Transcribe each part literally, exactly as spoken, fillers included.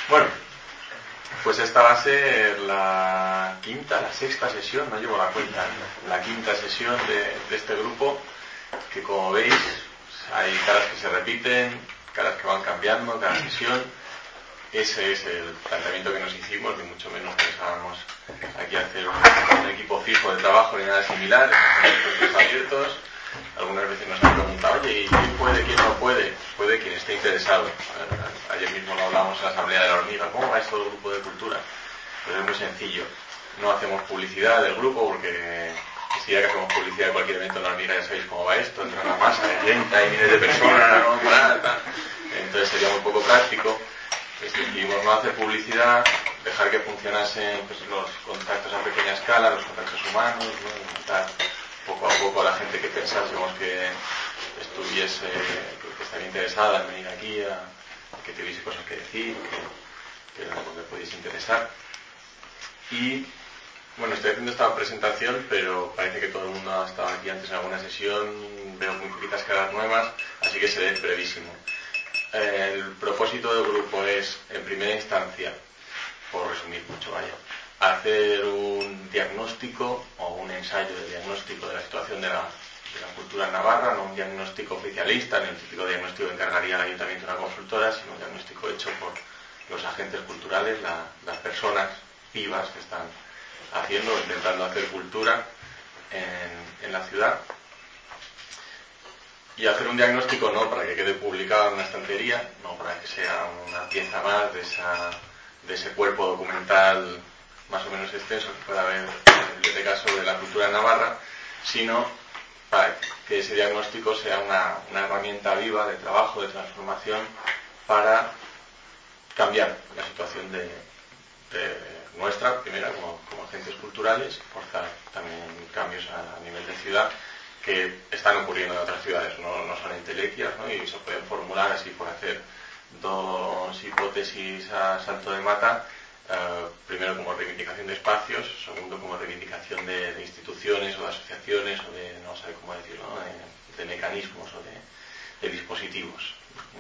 Bueno, pues esta va a ser la quinta, la sexta sesión, no llevo la cuenta, la quinta sesión de, de este grupo, que como veis hay caras que se repiten, caras que van cambiando cada sesión. Ese es el planteamiento que nos hicimos, ni mucho menos pensábamos aquí hacer un, un equipo fijo de trabajo ni nada similar, estamos abiertos. Algunas veces nos han preguntado, oye, ¿y quién puede, quién no puede? Puede quien esté interesado. Ayer mismo lo hablamos en la Asamblea de la Hormiga. ¿Cómo va esto del grupo de cultura? Pues es muy sencillo. No hacemos publicidad del grupo porque si ya que hacemos publicidad de cualquier evento en la Hormiga ya sabéis cómo va esto. Entra una masa de gente, hay miles de personas, ¿no? Entonces sería muy poco práctico. Decidimos no hacer publicidad, dejar que funcionasen pues, los contactos a pequeña escala, los contactos humanos, ¿no? Invitar poco a poco a la gente que pensásemos que estuviese, que estaría interesada en venir aquí, a, que tuviese cosas que decir, que, que le pudiese interesar. Y bueno, estoy haciendo esta presentación, pero parece que todo el mundo ha estado aquí antes en alguna sesión, veo muy poquitas caras nuevas, así que seré brevísimo. El propósito del grupo es, en primera instancia, por resumir mucho, vaya, hacer un diagnóstico o un ensayo de diagnóstico de la situación de la, de la cultura en Navarra, no un diagnóstico oficialista, ni un típico diagnóstico que encargaría al ayuntamiento de una consultora, sino un diagnóstico hecho por los agentes culturales, la, las personas vivas que están haciendo o intentando hacer cultura en, en la ciudad. Y hacer un diagnóstico no para que quede publicado en una estantería, no para que sea una pieza más de, esa, de ese cuerpo documental más o menos extenso que pueda haber en este caso de la cultura en Navarra, sino para que ese diagnóstico sea una, una herramienta viva de trabajo, de transformación, para cambiar la situación de, de nuestra, primera como, como agentes culturales, forzar también cambios a, a nivel de ciudad, que están ocurriendo en otras ciudades, no, no son entelequias, ¿no? Y se pueden formular así por hacer dos hipótesis a salto de mata, eh, primero como reivindicación de espacios, segundo como reivindicación de, de instituciones o de asociaciones o de, no sé cómo decirlo, ¿no? de, de mecanismos o de, de dispositivos,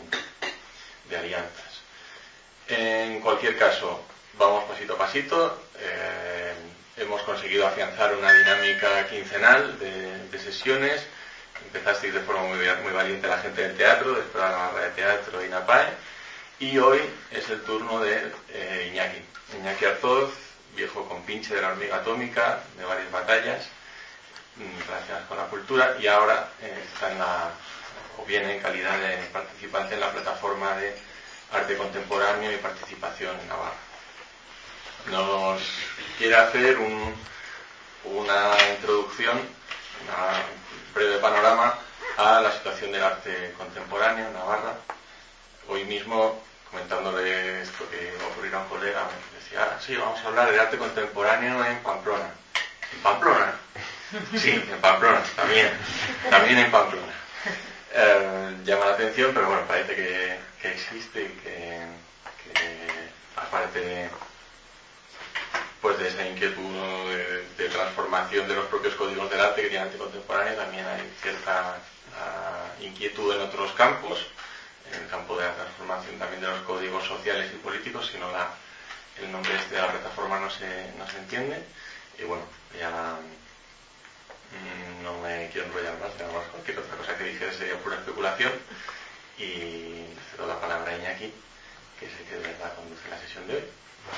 de alianzas. En cualquier caso, vamos pasito a pasito. Eh, hemos conseguido afianzar una dinámica quincenal de, de sesiones. Empezasteis de forma muy, muy valiente la gente del teatro, después la Navarra de Teatro y NAPAE, y hoy es el turno de eh, Iñaki. Iñaki Arzoz, viejo compinche de la hormiga atómica, de varias batallas relacionadas con la cultura, y ahora eh, está en la, o viene en calidad de participante en la plataforma de arte contemporáneo y participación en Navarra. Nos quiere hacer un, una introducción, un breve panorama a la situación del arte contemporáneo en Navarra. Hoy mismo, comentándole esto que iba a ocurrir a un colega, me decía, ah, sí, vamos a hablar de arte contemporáneo en Pamplona. ¿En Pamplona? Sí, en Pamplona, también, también en Pamplona. Eh, llama la atención, pero bueno, parece que, que existe y que, que aparte de pues de esa inquietud de, de transformación de los propios códigos del arte que tiene el arte contemporáneo, también hay cierta uh, inquietud en otros campos, en el campo de la transformación también de los códigos sociales y políticos, si no la, el nombre este de la plataforma no se, no se entiende. Y bueno, ya mmm, no me quiero enrollar más, digamos, cualquier otra cosa que dijera sería pura especulación, y cedo la palabra a Iñaki, que es el que de verdad conduce la sesión de hoy.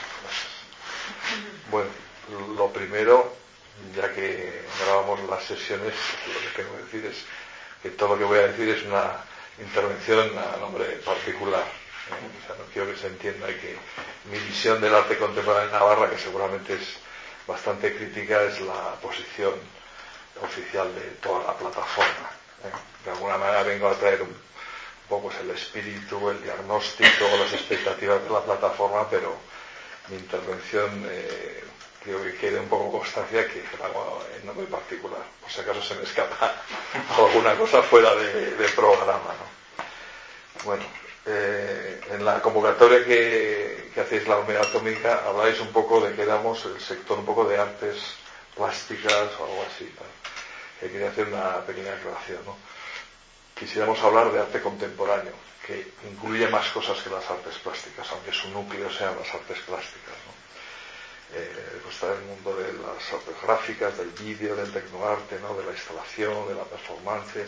Bueno, lo primero, ya que grabamos las sesiones, lo que tengo que decir es que todo lo que voy a decir es una intervención a nombre particular. ¿eh? O sea, no quiero que se entienda que mi visión del arte contemporáneo en Navarra, que seguramente es bastante crítica, es la posición oficial de toda la plataforma. ¿eh? De alguna manera vengo a traer un poco el espíritu, el diagnóstico, las expectativas de la plataforma, pero mi intervención eh, creo que quede un poco constancia que la hago en nombre particular, por si acaso se me escapa alguna cosa fuera de, de programa, ¿no? Bueno, eh, en la convocatoria que, que hacéis la hormiga atómica habláis un poco de que damos el sector un poco de artes plásticas o algo así, ¿no? Que quería hacer una pequeña aclaración, ¿no? quisiéramos hablar de arte contemporáneo, que incluye más cosas que las artes plásticas, aunque su núcleo sean las artes plásticas, ¿no? Eh, pues está el mundo de las artes gráficas, del vídeo, del tecnoarte, ¿no? De la instalación, de la performance,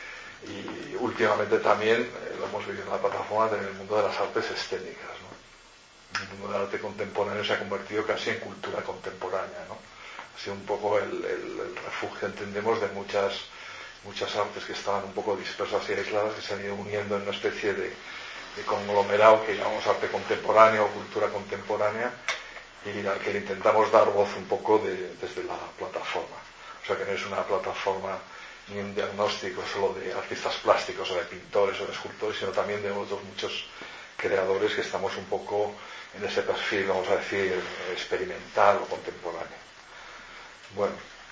y últimamente también eh, lo hemos vivido en la plataforma en el mundo de las artes escénicas, ¿no? El mundo del arte contemporáneo se ha convertido casi en cultura contemporánea, ¿no? Ha sido un poco el, el, el refugio, entendemos, de muchas muchas artes que estaban un poco dispersas y aisladas, que se han ido uniendo en una especie de, de conglomerado que llamamos arte contemporáneo o cultura contemporánea, y al que le intentamos dar voz un poco de, desde la plataforma. O sea que no es una plataforma ni un diagnóstico solo de artistas plásticos o de pintores o de escultores, sino también de otros muchos creadores que estamos un poco en ese perfil, vamos a decir, experimental o contemporáneo. Bueno,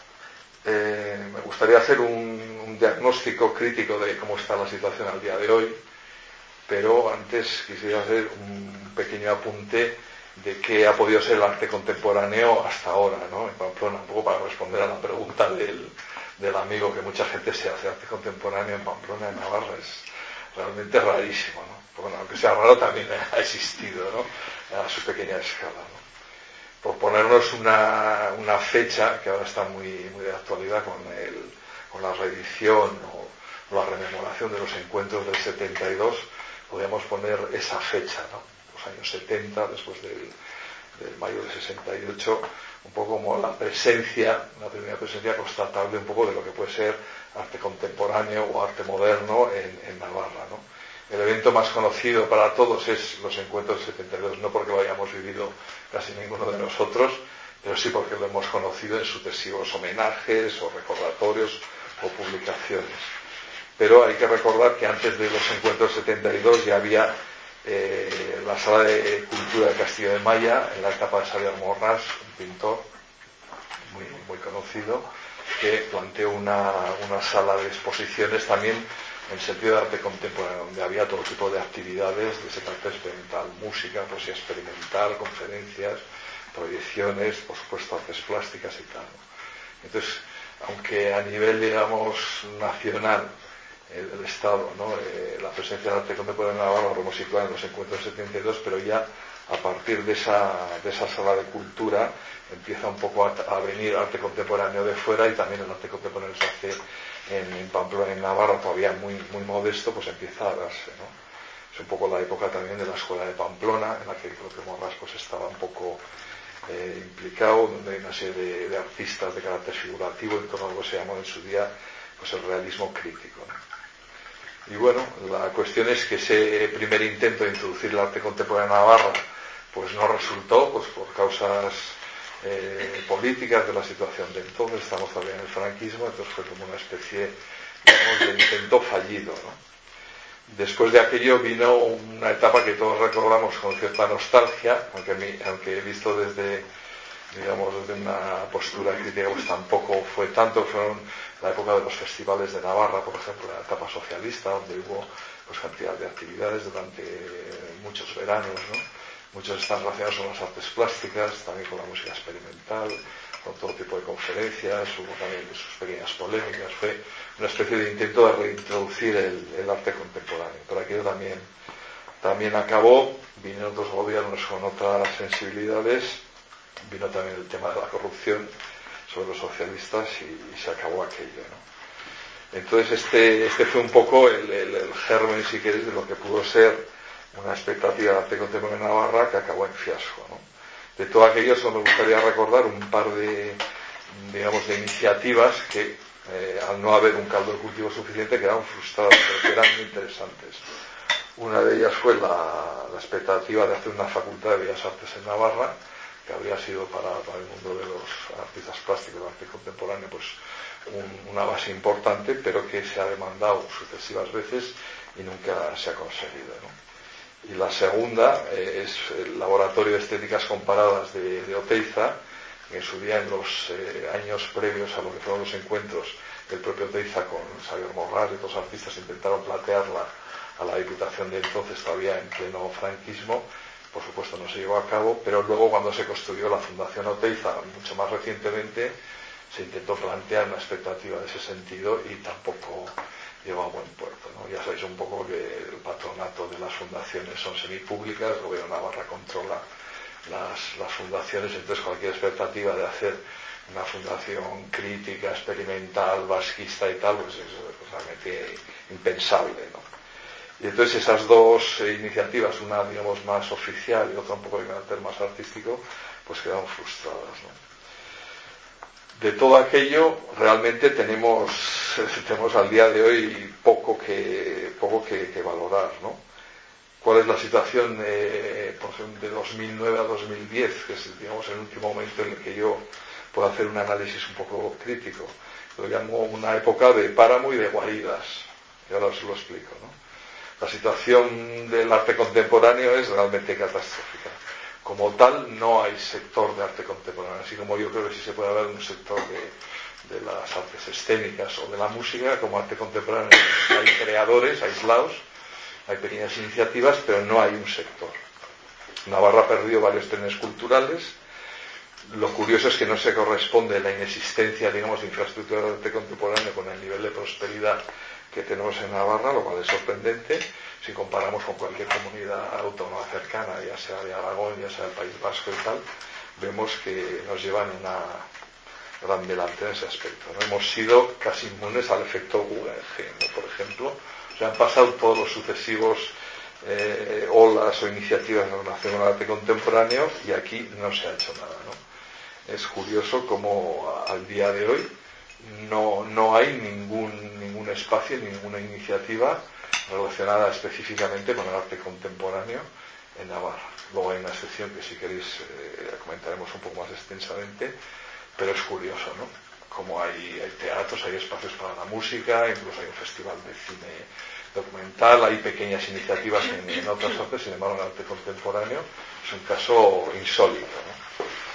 eh, me gustaría hacer un, un diagnóstico crítico de cómo está la situación al día de hoy, pero antes quisiera hacer un pequeño apunte de qué ha podido ser el arte contemporáneo hasta ahora, ¿no? En Pamplona, un poco para responder a la pregunta del, del amigo, que mucha gente se hace arte contemporáneo en Pamplona, en Navarra, es realmente rarísimo, ¿no? Bueno, aunque sea raro, también ha existido, ¿no? A su pequeña escala, ¿no? Por ponernos una, una fecha que ahora está muy, muy de actualidad con, el, con la reedición o, o la rememoración de los encuentros del setenta y dos, podríamos poner esa fecha, ¿no? Los años setenta, después del, del mayo del sesenta y ocho, un poco como la presencia, la primera presencia constatable un poco de lo que puede ser arte contemporáneo o arte moderno en, en Navarra, ¿no? El evento más conocido para todos es los encuentros del setenta y dos, no porque lo hayamos vivido casi ninguno de nosotros, pero sí porque lo hemos conocido en sucesivos homenajes o recordatorios o publicaciones. Pero hay que recordar que antes de los encuentros setenta y dos ya había eh, la Sala de Cultura de Castillo de Maya, en la etapa de Xavier Morras, un pintor muy, muy conocido, que planteó una, una sala de exposiciones también en sentido de arte contemporáneo, donde había todo tipo de actividades de ese carácter experimental, música, poesía experimental, conferencias, proyecciones, por supuesto artes plásticas y tal, ¿no? Entonces, aunque a nivel, digamos, nacional, el, el Estado, ¿no? eh, la presencia del arte contemporáneo en Navarra lo hemos situado en los encuentros setenta y dos, pero ya a partir de esa, de esa sala de cultura empieza un poco a, a venir arte contemporáneo de fuera, y también el arte contemporáneo se hace en, en Pamplona, en Navarra, todavía muy, muy modesto, pues empieza a darse, ¿no? Es un poco la época también de la escuela de Pamplona, en la que creo que Morras pues estaba un poco eh, implicado, donde hay una serie de, de artistas de carácter figurativo en torno a lo que se llamó en su día pues el realismo crítico, ¿no? Y bueno, la cuestión es que ese primer intento de introducir el arte contemporáneo en Navarra pues no resultó, pues por causas eh, políticas de la situación de entonces. Estamos todavía en el franquismo, entonces fue como una especie, digamos, de intento fallido, ¿no? Después de aquello vino una etapa que todos recordamos con cierta nostalgia, aunque, mi, aunque he visto desde, digamos, desde una postura crítica, pues tampoco fue tanto. Fueron la época de los festivales de Navarra, por ejemplo, la etapa socialista, donde hubo pues cantidad de actividades durante muchos veranos, ¿no? Muchos están relacionados con las artes plásticas, también con la música experimental, con todo tipo de conferencias, hubo también sus pequeñas polémicas. Fue una especie de intento de reintroducir el, el arte contemporáneo, pero aquello también, también acabó. Vinieron otros gobiernos con otras sensibilidades, vino también el tema de la corrupción sobre los socialistas, y, y se acabó aquello, ¿no? Entonces este, este fue un poco el, el, el germen, si queréis, de lo que pudo ser una expectativa de arte contemporáneo en Navarra, que acabó en fiasco, ¿no? De todo aquello solo me gustaría recordar un par de, digamos, de iniciativas que, eh, al no haber un caldo de cultivo suficiente, quedaron frustradas, pero que eran muy interesantes. Una de ellas fue la, la expectativa de hacer una facultad de Bellas Artes en Navarra, que habría sido para, para el mundo de los artistas plásticos, del arte contemporáneo, pues un, una base importante, pero que se ha demandado sucesivas veces y nunca se ha conseguido, ¿no? Y la segunda eh, es el Laboratorio de Estéticas Comparadas de, de Oteiza, que en su día, en los eh, años previos a lo que fueron los encuentros, el propio Oteiza con Xavier Morras y otros artistas intentaron plantearla a la Diputación de entonces, todavía en pleno franquismo. Por supuesto no se llevó a cabo, pero luego, cuando se construyó la Fundación Oteiza, mucho más recientemente, se intentó plantear una expectativa de ese sentido y tampoco llegó a buen puerto, ¿no? sabes un poco que el patronato de las fundaciones son semipúblicas, el gobierno de Navarra controla las, las fundaciones, entonces cualquier expectativa de hacer una fundación crítica, experimental, vasquista y tal, pues es realmente impensable, ¿no? Y entonces esas dos eh, iniciativas, una digamos más oficial y otra un poco de carácter más artístico, pues quedaron frustradas, ¿no? De todo aquello realmente tenemos, tenemos al día de hoy poco que, poco que, que valorar, ¿no? ¿Cuál es la situación eh, por ejemplo, de dos mil nueve a dos mil diez, que es digamos el último momento en el que yo puedo hacer un análisis un poco crítico? Lo llamo una época de páramo y de guaridas, y ahora os lo explico, ¿no? La situación del arte contemporáneo es realmente catastrófica. Como tal, no hay sector de arte contemporáneo, así como yo creo que sí se puede hablar de un sector de, de las artes escénicas o de la música, como arte contemporáneo hay creadores aislados, hay pequeñas iniciativas, pero no hay un sector. Navarra ha perdido varios trenes culturales. Lo curioso es que no se corresponde la inexistencia, digamos, de infraestructura de arte contemporáneo con el nivel de prosperidad que tenemos en Navarra, lo cual es sorprendente si comparamos con cualquier comunidad autónoma cercana, ya sea de Aragón, ya sea del País Vasco y tal. Vemos que nos llevan una gran delantera en ese aspecto, ¿no? Hemos sido casi inmunes al efecto Guggenheim, ¿no? Por ejemplo, se han pasado todos los sucesivos eh, olas o iniciativas en relación al arte contemporáneo y aquí no se ha hecho nada, ¿no? Es curioso cómo al día de hoy no, no hay ningún, ningún espacio, ninguna iniciativa relacionada específicamente con el arte contemporáneo en Navarra. Luego hay una excepción que si queréis eh, comentaremos un poco más extensamente, pero es curioso, ¿no? Como hay, hay teatros, hay espacios para la música, incluso hay un festival de cine documental, hay pequeñas iniciativas en, en otras artes, sin embargo en el arte contemporáneo es un caso insólito, ¿no?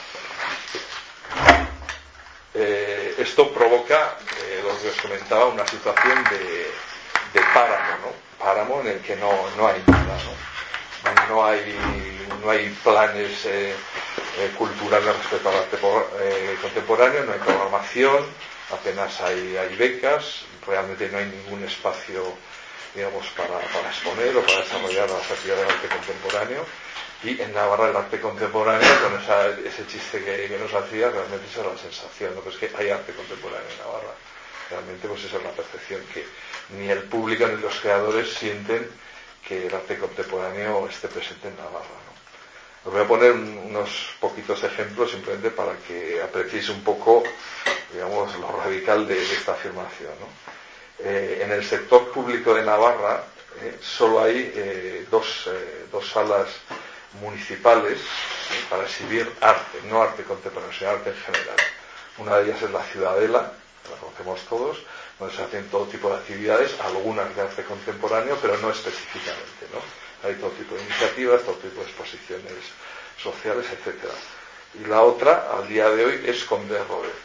Eh, esto provoca, eh, lo que os comentaba, una situación de, de páramo, ¿no? Páramo en el que no, no hay nada, ¿no? No hay, no hay planes eh, eh, culturales respecto al arte por, eh, contemporáneo, no hay programación, apenas hay, hay becas, realmente no hay ningún espacio, digamos, para, para exponer o para desarrollar las actividades del arte contemporáneo. Y en Navarra el arte contemporáneo, con esa, ese chiste que, que nos hacía, realmente esa es la sensación, ¿no? Pues que hay arte contemporáneo en Navarra. Realmente pues esa es la percepción, que ni el público ni los creadores sienten que el arte contemporáneo esté presente en Navarra, ¿no? Os voy a poner un, unos poquitos ejemplos simplemente para que apreciéis un poco, digamos, lo radical de, de esta afirmación, ¿no? Eh, en el sector público de Navarra eh, solo hay eh, dos, eh, dos salas municipales eh, para exhibir arte, no arte contemporáneo, sino arte en general. Una de ellas es la Ciudadela, la conocemos todos, donde se hacen todo tipo de actividades, algunas de arte contemporáneo, pero no específicamente, ¿no? Hay todo tipo de iniciativas, todo tipo de exposiciones sociales, etcétera. Y la otra, al día de hoy, es Conde Rodez,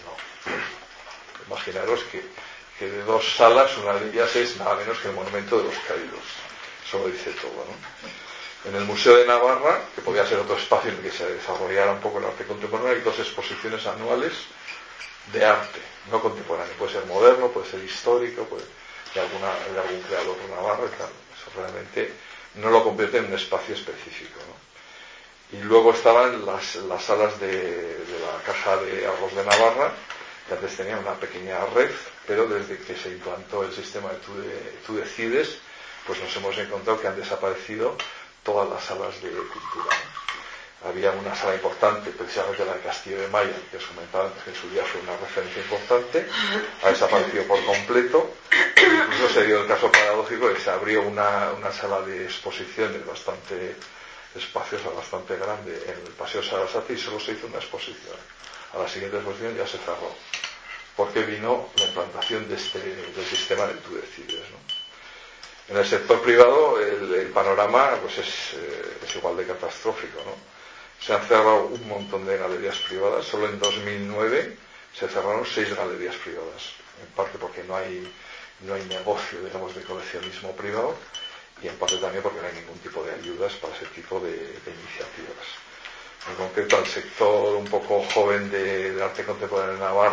¿no? Imaginaros que, que de dos salas, una de ellas es nada menos que el Monumento de los Caídos. Eso lo dice todo, ¿no? En el Museo de Navarra, que podía ser otro espacio en el que se desarrollara un poco el arte contemporáneo, hay dos exposiciones anuales de arte, no contemporáneo. Puede ser moderno, puede ser histórico, puede de, alguna, de algún creador de Navarra y tal. Eso realmente no lo convierte en un espacio específico, ¿no? Y luego estaban las, las salas de, de la Caja de Ahorros de Navarra, que antes tenía una pequeña red, pero desde que se implantó el sistema de Tú, de, tú decides, pues nos hemos encontrado que han desaparecido todas las salas de cultura, ¿no? Había una sala importante, precisamente la de Castillo de Maya, que os comentaba antes, que en su día fue una referencia importante, ha desaparecido por completo. Incluso se dio el caso paradójico de que se abrió una, una sala de exposiciones bastante espaciosa, bastante grande en el Paseo Sarasate, y solo se hizo una exposición. A la siguiente exposición ya se cerró, porque vino la implantación de este, del sistema del Tú decides, ¿no? En el sector privado el, el panorama pues es, eh, es igual de catastrófico, ¿no? Se han cerrado un montón de galerías privadas. Solo en dos mil nueve se cerraron seis galerías privadas, en parte porque no hay, no hay negocio, digamos, de coleccionismo privado, y en parte también porque no hay ningún tipo de ayudas para ese tipo de, de iniciativas. En concreto, al sector un poco joven de, de arte contemporáneo en Navarra,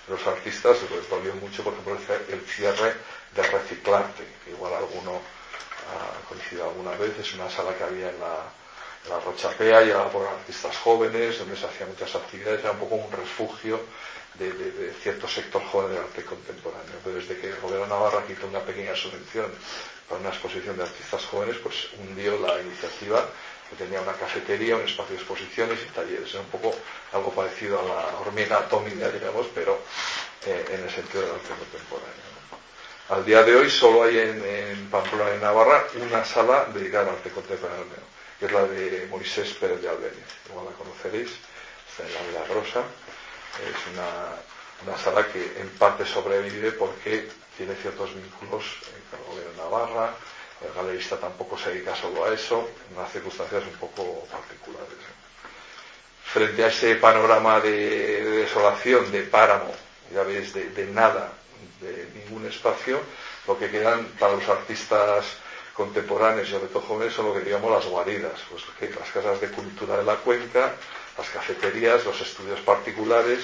los artistas les dolió mucho, por ejemplo, el cierre de Reciclarte, que igual alguno ha coincidido alguna vez. Es una sala que había en la, en la Rochapea, llevada por artistas jóvenes, donde se hacían muchas actividades, era un poco un refugio de, de, de cierto sector joven del arte contemporáneo. Pero desde que el gobierno de Navarra quitó una pequeña subvención para una exposición de artistas jóvenes, pues hundió la iniciativa, que tenía una cafetería, un espacio de exposiciones y talleres. Era un poco algo parecido a la hormiga atómica, digamos, pero eh, en el sentido del arte contemporáneo, ¿no? Al día de hoy solo hay en, en Pamplona y Navarra una sala dedicada al arte contemporáneo, que es la de Moisés Pérez de Albéniz. Igual la conoceréis, está en la Milagrosa. Es una, una sala que en parte sobrevive porque tiene ciertos vínculos con el gobierno de Navarra. El galerista tampoco se dedica solo a eso, en unas circunstancias un poco particulares, ¿no? Frente a ese panorama de, de desolación, de páramo, ya veis, de, de nada, de ningún espacio, lo que quedan para los artistas contemporáneos y sobre todo jóvenes son lo que digamos las guaridas, pues que las casas de cultura de la cuenca, las cafeterías, los estudios particulares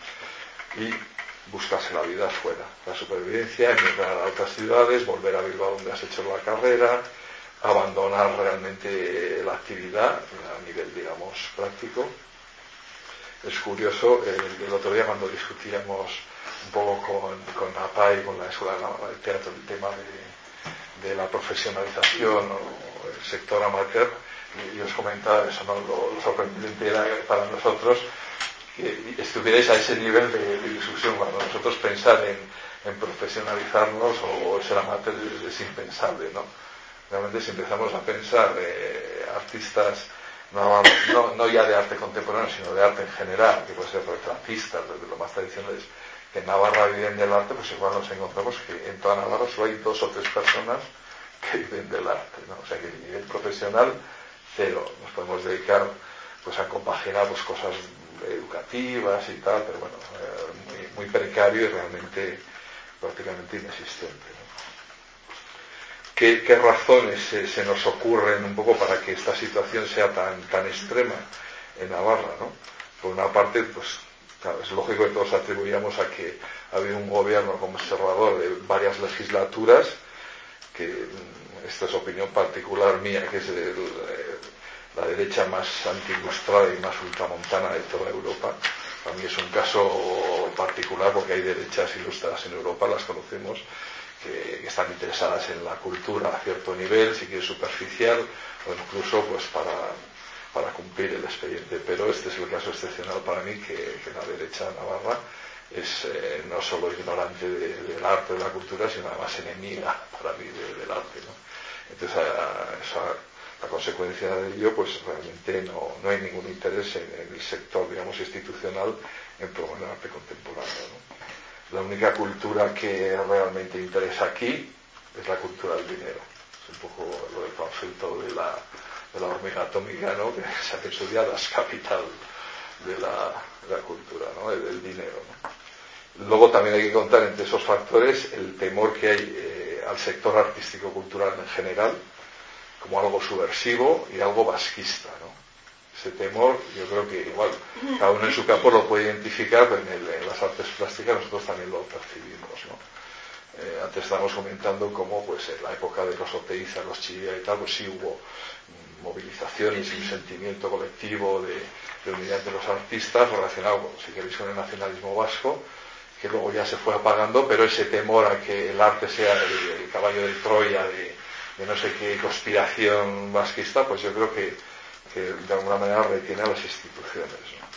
y buscarse la vida afuera, la supervivencia, emigrar a otras ciudades, volver a Bilbao donde has hecho la carrera, abandonar realmente la actividad a nivel, digamos, práctico. Es curioso, el, el otro día cuando discutíamos un poco con, con APA y con la Escuela de Navarra del Teatro el tema de, de la profesionalización o el sector amateur, y, y os comentaba eso, ¿no? Lo, lo sorprendente era para nosotros que estuvierais a ese nivel de, de discusión, cuando nosotros pensar en, en profesionalizarnos o, o ser amateur es, es impensable, ¿no? Realmente si empezamos a pensar eh, artistas no, no, no ya de arte contemporáneo sino de arte en general, que puede ser retratistas, desde lo más tradicionales, que en Navarra viven del arte, pues igual nos encontramos que en toda Navarra solo hay dos o tres personas que viven del arte, ¿no? O sea que a nivel profesional cero. Nos podemos dedicar pues a compaginar pues, cosas educativas y tal, pero bueno, eh, muy, muy precario y realmente prácticamente inexistente, ¿no? ¿Qué, qué razones se, se nos ocurren un poco para que esta situación sea tan, tan extrema en Navarra, ¿no? Por una parte, pues claro, es lógico que todos atribuíamos a que ha habido un gobierno conservador de varias legislaturas, que esta es opinión particular mía, que es el, la derecha más antiilustrada y más ultramontana de toda Europa. Para mí es un caso particular porque hay derechas ilustradas en Europa, las conocemos, que, que están interesadas en la cultura a cierto nivel, si quiere superficial, o incluso pues para, para cumplir el expediente. Pero este es el caso excepcional para mí, que, que la derecha navarra es eh, no solo ignorante de, del arte, de la cultura, sino además enemiga para mí de, del arte, ¿no? Entonces, a, esa, la consecuencia de ello, pues realmente no, no hay ningún interés en, en el sector, digamos, institucional en promover el arte contemporáneo, ¿no? La única cultura que realmente interesa aquí es la cultura del dinero. Es un poco lo del concepto de la, de la hormiga atómica, ¿no? Que se ha hecho ya las capital de la, de la cultura, ¿no? Del, del dinero, ¿no? Luego también hay que contar entre esos factores el temor que hay eh, al sector artístico-cultural en general, como algo subversivo y algo vasquista, ¿no? Ese temor, yo creo que igual cada uno en su campo lo puede identificar, pero en, el, en las artes plásticas nosotros también lo percibimos, ¿no? Eh, antes estábamos comentando cómo pues en la época de los Oteiza, los Chillida y tal, pues sí hubo mm, movilizaciones y un sentimiento colectivo de, de unidad entre los artistas relacionado, si queréis, con el nacionalismo vasco, que luego ya se fue apagando, pero ese temor a que el arte sea el, el caballo de Troya de, de no sé qué conspiración vasquista, pues yo creo que, que de alguna manera retiene a las instituciones, ¿no?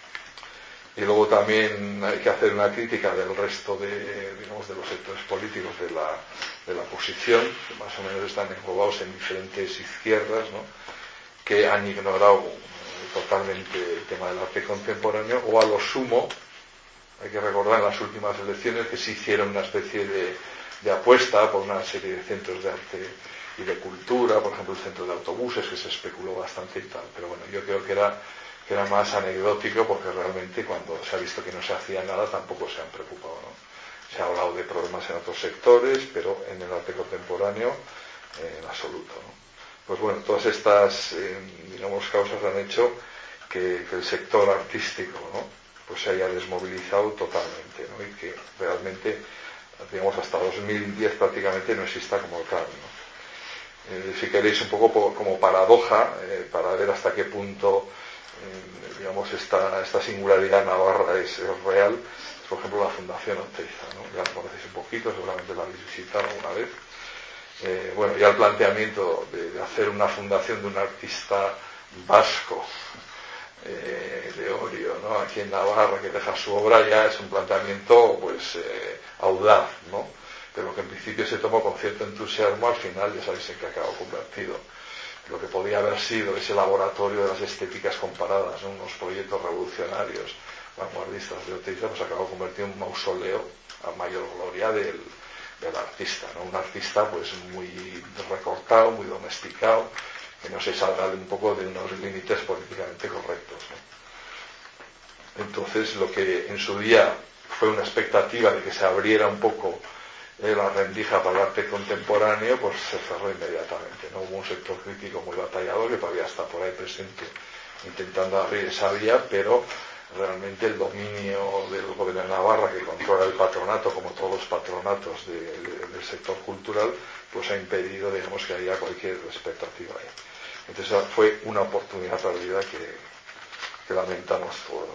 Y luego también hay que hacer una crítica del resto de, digamos, de los sectores políticos de la, de la oposición, que más o menos están englobados en diferentes izquierdas, ¿no? Que han ignorado totalmente el tema del arte contemporáneo, o a lo sumo, hay que recordar en las últimas elecciones que sí hicieron una especie de, de apuesta por una serie de centros de arte y de cultura, por ejemplo el centro de autobuses, que se especuló bastante y tal, pero bueno, yo creo que era, que era más anecdótico, porque realmente cuando se ha visto que no se hacía nada tampoco se han preocupado, ¿no? Se ha hablado de problemas en otros sectores, pero en el arte contemporáneo eh, en absoluto, ¿no? Pues bueno, todas estas eh, digamos causas han hecho que, que el sector artístico, ¿no? pues se haya desmovilizado totalmente, ¿no? Y que realmente, digamos, hasta dos mil diez prácticamente no exista como tal, ¿no? Eh, si queréis un poco por, como paradoja, eh, para ver hasta qué punto, eh, digamos, esta, esta singularidad navarra es, es real, es por ejemplo la Fundación Oteiza, ¿no? Ya la conocéis un poquito, seguramente la habéis visitado alguna vez. Eh, bueno, ya el planteamiento de, de hacer una fundación de un artista vasco, eh, de Orio, ¿no? Aquí en Navarra, que deja su obra, ya es un planteamiento pues eh, audaz, ¿no? Pero que en principio se tomó con cierto entusiasmo, al final ya sabéis en qué acabó convertido. Lo que podía haber sido ese laboratorio de las estéticas comparadas, ¿no? Unos proyectos revolucionarios, vanguardistas de Oteiza, pues acabó convertido en un mausoleo a mayor gloria del, del artista, ¿no? Un artista pues muy recortado, muy domesticado, que no se salga de un poco de unos límites políticamente correctos, ¿no? Entonces, lo que en su día fue una expectativa de que se abriera un poco eh, la rendija para el arte contemporáneo, pues se cerró inmediatamente, ¿no? Hubo un sector crítico muy batallado que todavía está por ahí presente intentando abrir esa vía, pero realmente el dominio del gobierno de Navarra, que controla el patronato, como todos los patronatos de, de, del sector cultural, pues ha impedido, digamos, que haya cualquier expectativa ahí. Entonces fue una oportunidad perdida que, que lamentamos todos,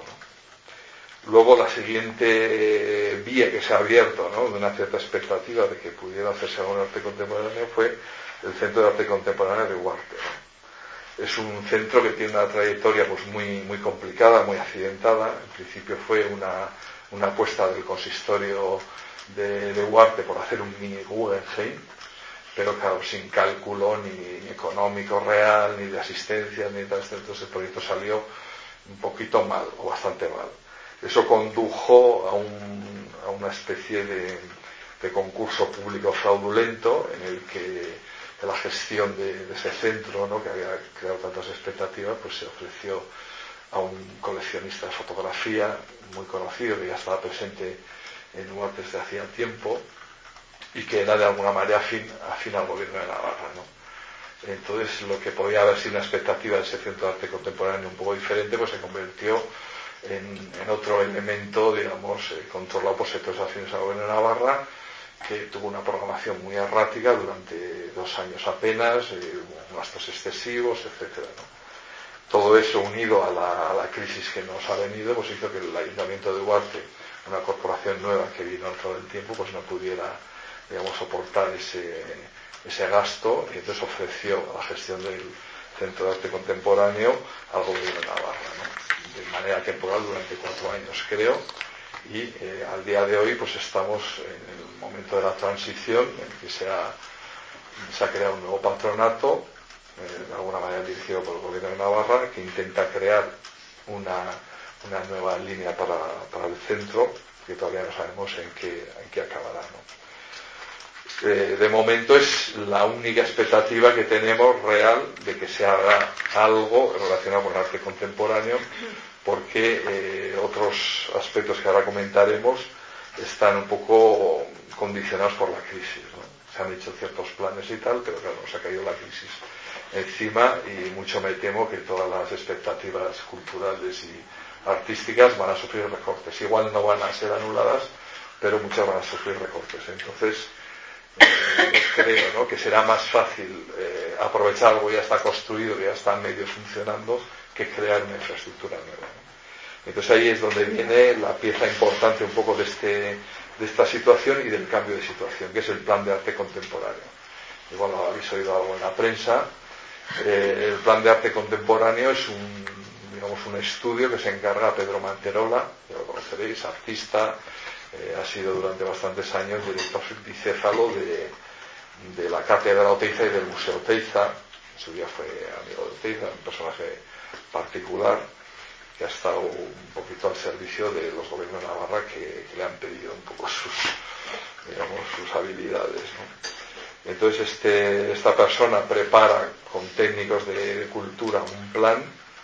¿no? Luego la siguiente vía que se ha abierto, ¿no? De una cierta expectativa de que pudiera hacerse algún arte contemporáneo fue el Centro de Arte Contemporáneo de Huarte, ¿no? Es un centro que tiene una trayectoria pues muy, muy complicada, muy accidentada. En principio fue una, una apuesta del consistorio de, de Huarte por hacer un mini Guggenheim, pero claro, sin cálculo ni, ni económico real, ni de asistencia, ni tal. Entonces el proyecto salió un poquito mal, o bastante mal. Eso condujo a, un, a una especie de, de concurso público fraudulento en el que la gestión de, de ese centro, ¿no? Que había creado tantas expectativas, pues se ofreció a un coleccionista de fotografía muy conocido que ya estaba presente en Huarte desde hacía tiempo y que era de alguna manera afín, afín al gobierno de Navarra, ¿no? Entonces lo que podía haber sido una expectativa de ese centro de arte contemporáneo un poco diferente, pues se convirtió en, en otro elemento, digamos, eh, controlado por sectores afines al gobierno de Navarra, que tuvo una programación muy errática durante dos años apenas, eh, gastos excesivos, etcétera, ¿no? Todo eso unido a la, a la crisis que nos ha venido, pues hizo que el Ayuntamiento de Huarte, una corporación nueva que vino al cabo del tiempo, pues no pudiera, digamos, soportar ese, ese gasto, y entonces ofreció a la gestión del Centro de Arte Contemporáneo al gobierno de Navarra, ¿no? De manera temporal durante cuatro años, creo. Y eh, al día de hoy pues estamos en el momento de la transición en que se ha, se ha creado un nuevo patronato, eh, de alguna manera dirigido por el gobierno de Navarra, que intenta crear una, una nueva línea para, para el centro, que todavía no sabemos en qué, en qué acabará, ¿no? Eh, de momento es la única expectativa que tenemos real de que se haga algo relacionado con el arte contemporáneo, porque eh, otros aspectos que ahora comentaremos están un poco condicionados por la crisis, ¿no? Se han hecho ciertos planes y tal, pero claro, nos ha caído la crisis encima y mucho me temo que todas las expectativas culturales y artísticas van a sufrir recortes. Igual no van a ser anuladas, pero muchas van a sufrir recortes. Entonces, eh, creo, ¿no?, que será más fácil eh, aprovechar algo que ya está construido, que ya está medio funcionando, que crear una infraestructura nueva, ¿no? Entonces ahí es donde viene la pieza importante un poco de, este, de esta situación y del cambio de situación, que es el plan de arte contemporáneo. Igual lo habéis oído algo en la prensa. Eh, el plan de arte contemporáneo es un, digamos, un estudio que se encarga a Pedro Manterola, que lo conoceréis, artista, eh, ha sido durante bastantes años director bicéfalo de, de la Cátedra Oteiza y del Museo Oteiza. En su día fue amigo de Oteiza, un personaje particular que ha estado un poquito al servicio de los gobiernos de Navarra que, que le han pedido un poco sus, digamos, sus habilidades, ¿no? Entonces este, esta persona prepara con técnicos de, de cultura un plan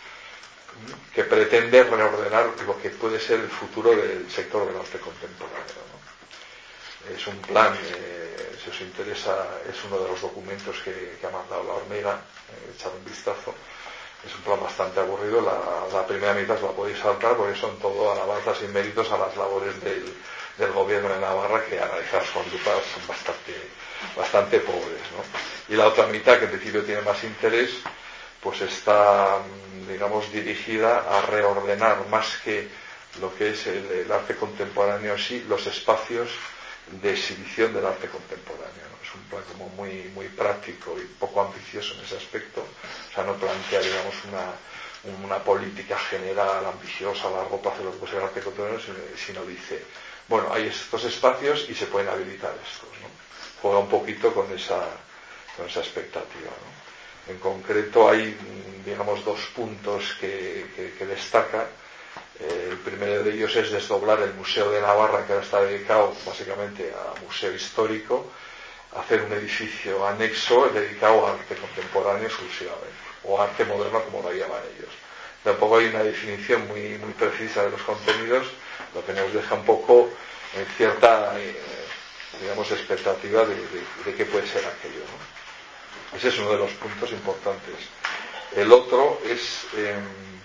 que pretende reordenar lo que puede ser el futuro del sector del arte contemporáneo, ¿no? Es un plan, eh, si os interesa, es uno de los documentos que, que ha mandado la Hormiga, eh, echar un vistazo, es un plan bastante aburrido. La, la primera mitad la podéis saltar porque son todo alabanzas y méritos a las labores del, del gobierno de Navarra, que analizadas con lupa son bastante, bastante pobres, ¿no? Y la otra mitad, que en principio tiene más interés, pues está, digamos, dirigida a reordenar más que lo que es el, el arte contemporáneo en sí, los espacios de exhibición del arte contemporáneo, ¿no? Es un plan como muy, muy práctico y poco ambicioso en ese aspecto. O sea, no plantea, digamos, una, una política general ambiciosa a largo plazo de lo que puede ser el arte contemporáneo, sino, sino dice, bueno, hay estos espacios y se pueden habilitar estos, ¿no? Juega un poquito con esa, con esa expectativa, ¿no? En concreto hay, digamos, dos puntos que, que, que destaca. Eh, el primero de ellos es desdoblar el Museo de Navarra, que ahora está dedicado básicamente a museo histórico, hacer un edificio anexo dedicado a arte contemporáneo exclusivamente, o arte moderno como lo llaman ellos. Tampoco hay una definición muy, muy precisa de los contenidos, lo que nos deja un poco en cierta, eh, digamos, expectativa de, de, de qué puede ser aquello, ¿no? Ese es uno de los puntos importantes. El otro es eh,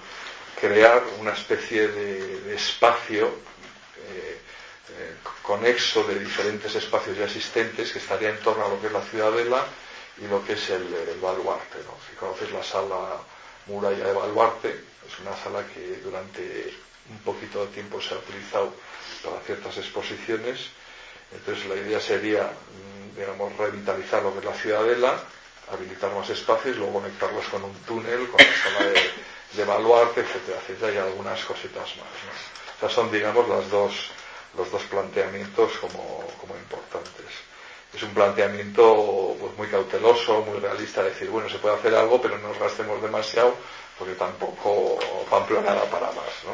crear una especie de, de espacio eh, eh, conexo de diferentes espacios ya existentes que estaría en torno a lo que es la Ciudadela y lo que es el, el Baluarte, ¿no? Si conocéis la sala Muralla de Baluarte, es una sala que durante un poquito de tiempo se ha utilizado para ciertas exposiciones. Entonces la idea sería, digamos, revitalizar lo que es la Ciudadela, habilitar más espacios, luego conectarlos con un túnel, con la sala de, de Baluarte, etcétera, etcétera, y algunas cositas más, ¿no? O sea, son, digamos, las dos, los dos planteamientos como, como importantes. Es un planteamiento pues muy cauteloso, muy realista, decir, bueno, se puede hacer algo, pero no nos gastemos demasiado, porque tampoco Pamplona da para más, ¿no?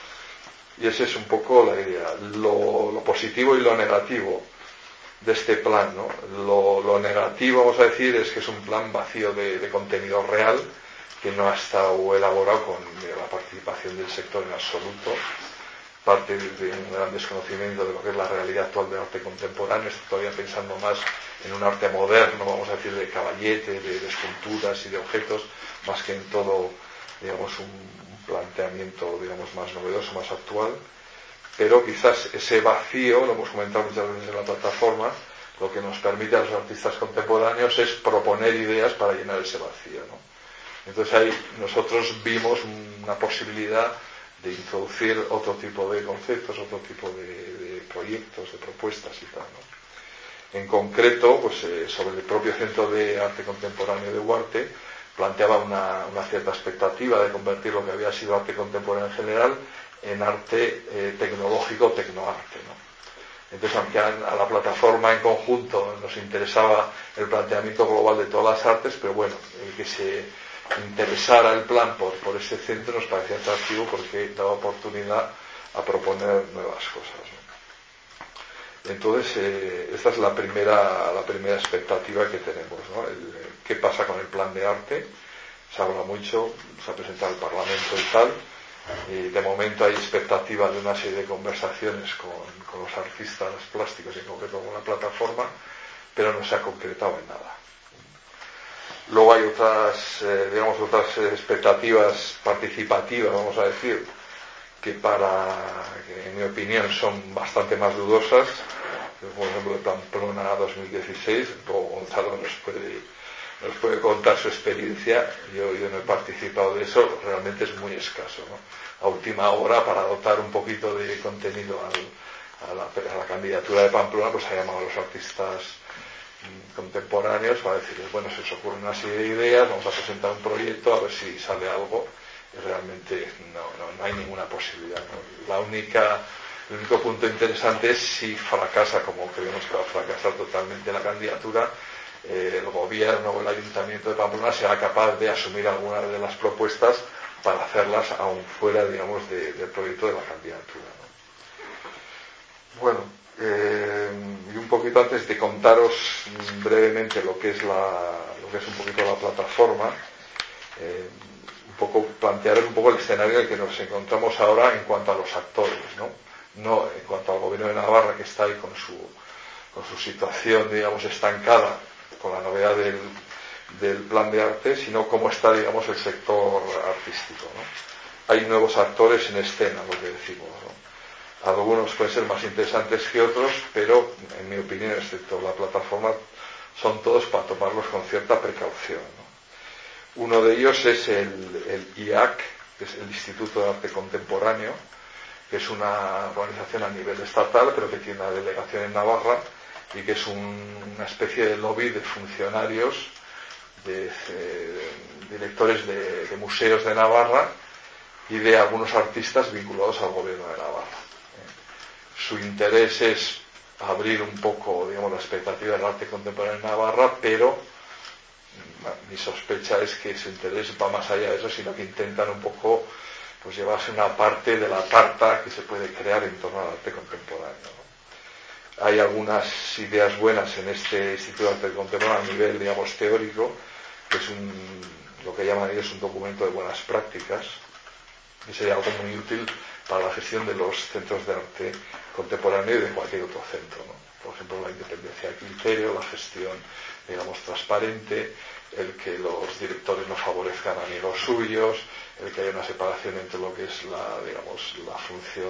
Y esa es un poco la idea. Lo, lo positivo y lo negativo de este plan, ¿no? Lo, lo negativo, vamos a decir, es que es un plan vacío de, de contenido real, que no ha estado elaborado con la participación del sector en absoluto. Parte de un gran desconocimiento de lo que es la realidad actual del arte contemporáneo. Estoy todavía pensando más en un arte moderno, vamos a decir, de caballete, de, de esculturas y de objetos, más que en todo, digamos, un planteamiento, digamos, más novedoso, más actual. Pero quizás ese vacío, lo hemos comentado muchas veces en la plataforma, lo que nos permite a los artistas contemporáneos es proponer ideas para llenar ese vacío, ¿no? Entonces ahí nosotros vimos una posibilidad de introducir otro tipo de conceptos, otro tipo de, de proyectos, de propuestas y tal, ¿no? En concreto, pues eh, sobre el propio Centro de Arte Contemporáneo de Huarte, planteaba una, una cierta expectativa de convertir lo que había sido arte contemporáneo en general en arte eh, tecnológico, tecnoarte, ¿no? Entonces, aunque a, a la plataforma en conjunto nos interesaba el planteamiento global de todas las artes, pero bueno, el que se interesara el plan por, por ese centro nos parecía atractivo porque daba oportunidad a proponer nuevas cosas, ¿no? Entonces, eh, esta es la primera, la primera expectativa que tenemos, ¿no? El, ¿qué pasa con el plan de arte? Se habla mucho, se ha presentado al Parlamento y tal, y de momento hay expectativa de una serie de conversaciones con, con los artistas plásticos y en concreto con la plataforma, pero no se ha concretado en nada. Luego hay otras, eh, digamos, otras expectativas participativas, vamos a decir, que para, que en mi opinión son bastante más dudosas. Por ejemplo, el Pamplona dos mil dieciséis, luego Gonzalo nos puede, nos puede contar su experiencia. Yo, yo no he participado de eso, realmente es muy escaso, ¿no? A última hora, para dotar un poquito de contenido al, a, la, a la candidatura de Pamplona, pues ha llamado a los artistas contemporáneos para decirles, bueno, se os ocurre una serie de ideas, vamos a presentar un proyecto a ver si sale algo, y realmente no, no, no hay ninguna posibilidad, ¿no? La única, el único punto interesante es si fracasa, como creemos que va a fracasar totalmente la candidatura, eh, el gobierno o el ayuntamiento de Pamplona será capaz de asumir algunas de las propuestas para hacerlas aún fuera, digamos, de, del proyecto de la candidatura, ¿no? Bueno, Eh, y un poquito antes de contaros brevemente lo que es la, lo que es un poquito la plataforma, eh, un poco plantear un poco el escenario en el que nos encontramos ahora en cuanto a los actores, ¿no? No en cuanto al gobierno de Navarra, que está ahí con su, con su situación, digamos, estancada, con la novedad del, del plan de arte, sino cómo está, digamos, el sector artístico, ¿no? Hay nuevos actores en escena, lo que decimos, ¿no? Algunos pueden ser más interesantes que otros, pero, en mi opinión, excepto la plataforma, son todos para tomarlos con cierta precaución, ¿no? Uno de ellos es el, el I A C, que es el Instituto de Arte Contemporáneo, que es una organización a nivel estatal, pero que tiene una delegación en Navarra, y que es un, una especie de lobby de funcionarios, de, de directores de, de museos de Navarra y de algunos artistas vinculados al gobierno de Navarra. Su interés es abrir un poco, digamos, la expectativa del arte contemporáneo en Navarra, pero mi sospecha es que su interés va más allá de eso, sino que intentan un poco, pues, llevarse una parte de la tarta que se puede crear en torno al arte contemporáneo, ¿no? Hay algunas ideas buenas en este Instituto de Arte Contemporáneo a nivel, digamos, teórico, que es un, lo que llaman ellos un documento de buenas prácticas, que sería algo muy útil para la gestión de los centros de arte contemporáneo y de cualquier otro centro, ¿no? Por ejemplo, la independencia de criterio, la gestión, digamos, transparente, el que los directores no favorezcan amigos suyos, el que haya una separación entre lo que es la, digamos, la función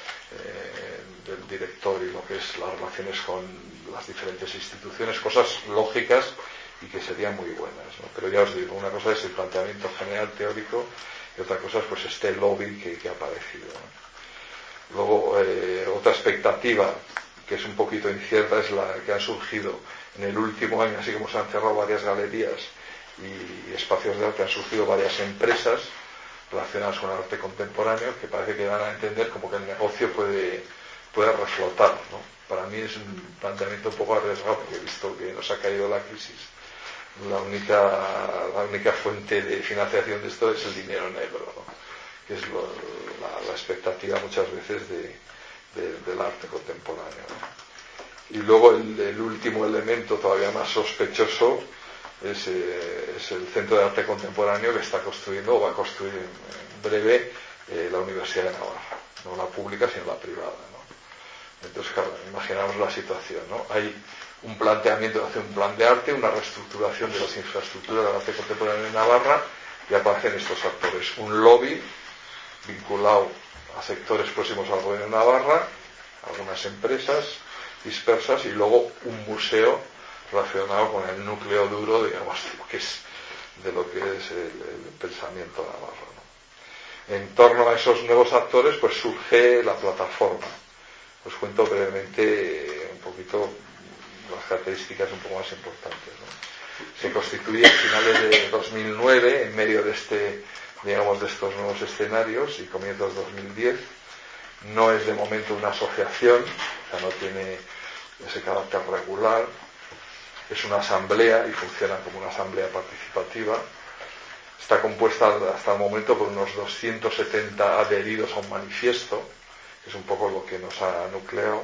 eh, del director y lo que es las relaciones con las diferentes instituciones, cosas lógicas y que serían muy buenas, ¿no? Pero ya os digo, una cosa es el planteamiento general teórico y otra cosa es, pues, este lobby que, que ha aparecido, ¿no? Luego, eh, otra expectativa que es un poquito incierta es la que ha surgido en el último año, así como se han cerrado varias galerías y espacios de arte, han surgido varias empresas relacionadas con el arte contemporáneo que parece que dan a entender como que el negocio puede, puede reflotar, ¿no? Para mí es un planteamiento un poco arriesgado, porque he visto que nos ha caído la crisis. La única, la única fuente de financiación de esto es el dinero negro, ¿no? Que es lo, la, la expectativa muchas veces de, de, del arte contemporáneo, ¿no? Y luego el, el último elemento todavía más sospechoso es, eh, es el Centro de Arte Contemporáneo que está construyendo o va a construir en, en breve eh, la Universidad de Navarra, no la pública sino la privada, ¿no? Entonces, claro, imaginamos la situación, ¿no? Hay un planteamiento de hacer un plan de arte, una reestructuración de las infraestructuras del arte contemporáneo en Navarra, y aparecen estos actores, un lobby vinculado a sectores próximos al gobierno de Navarra, algunas empresas dispersas, y luego un museo relacionado con el núcleo duro, digamos, que es de lo que es el, el pensamiento navarro, ¿no? En torno a esos nuevos actores, pues surge la plataforma. Os cuento brevemente un poquito las características un poco más importantes, ¿no? Se constituye a finales de dos mil nueve, en medio de este, digamos, de estos nuevos escenarios, y comienzos de dos mil diez. No es de momento una asociación, o sea, no tiene ese carácter regular. Es una asamblea y funciona como una asamblea participativa. Está compuesta hasta el momento por unos doscientos setenta adheridos a un manifiesto, que es un poco lo que nos ha nucleado.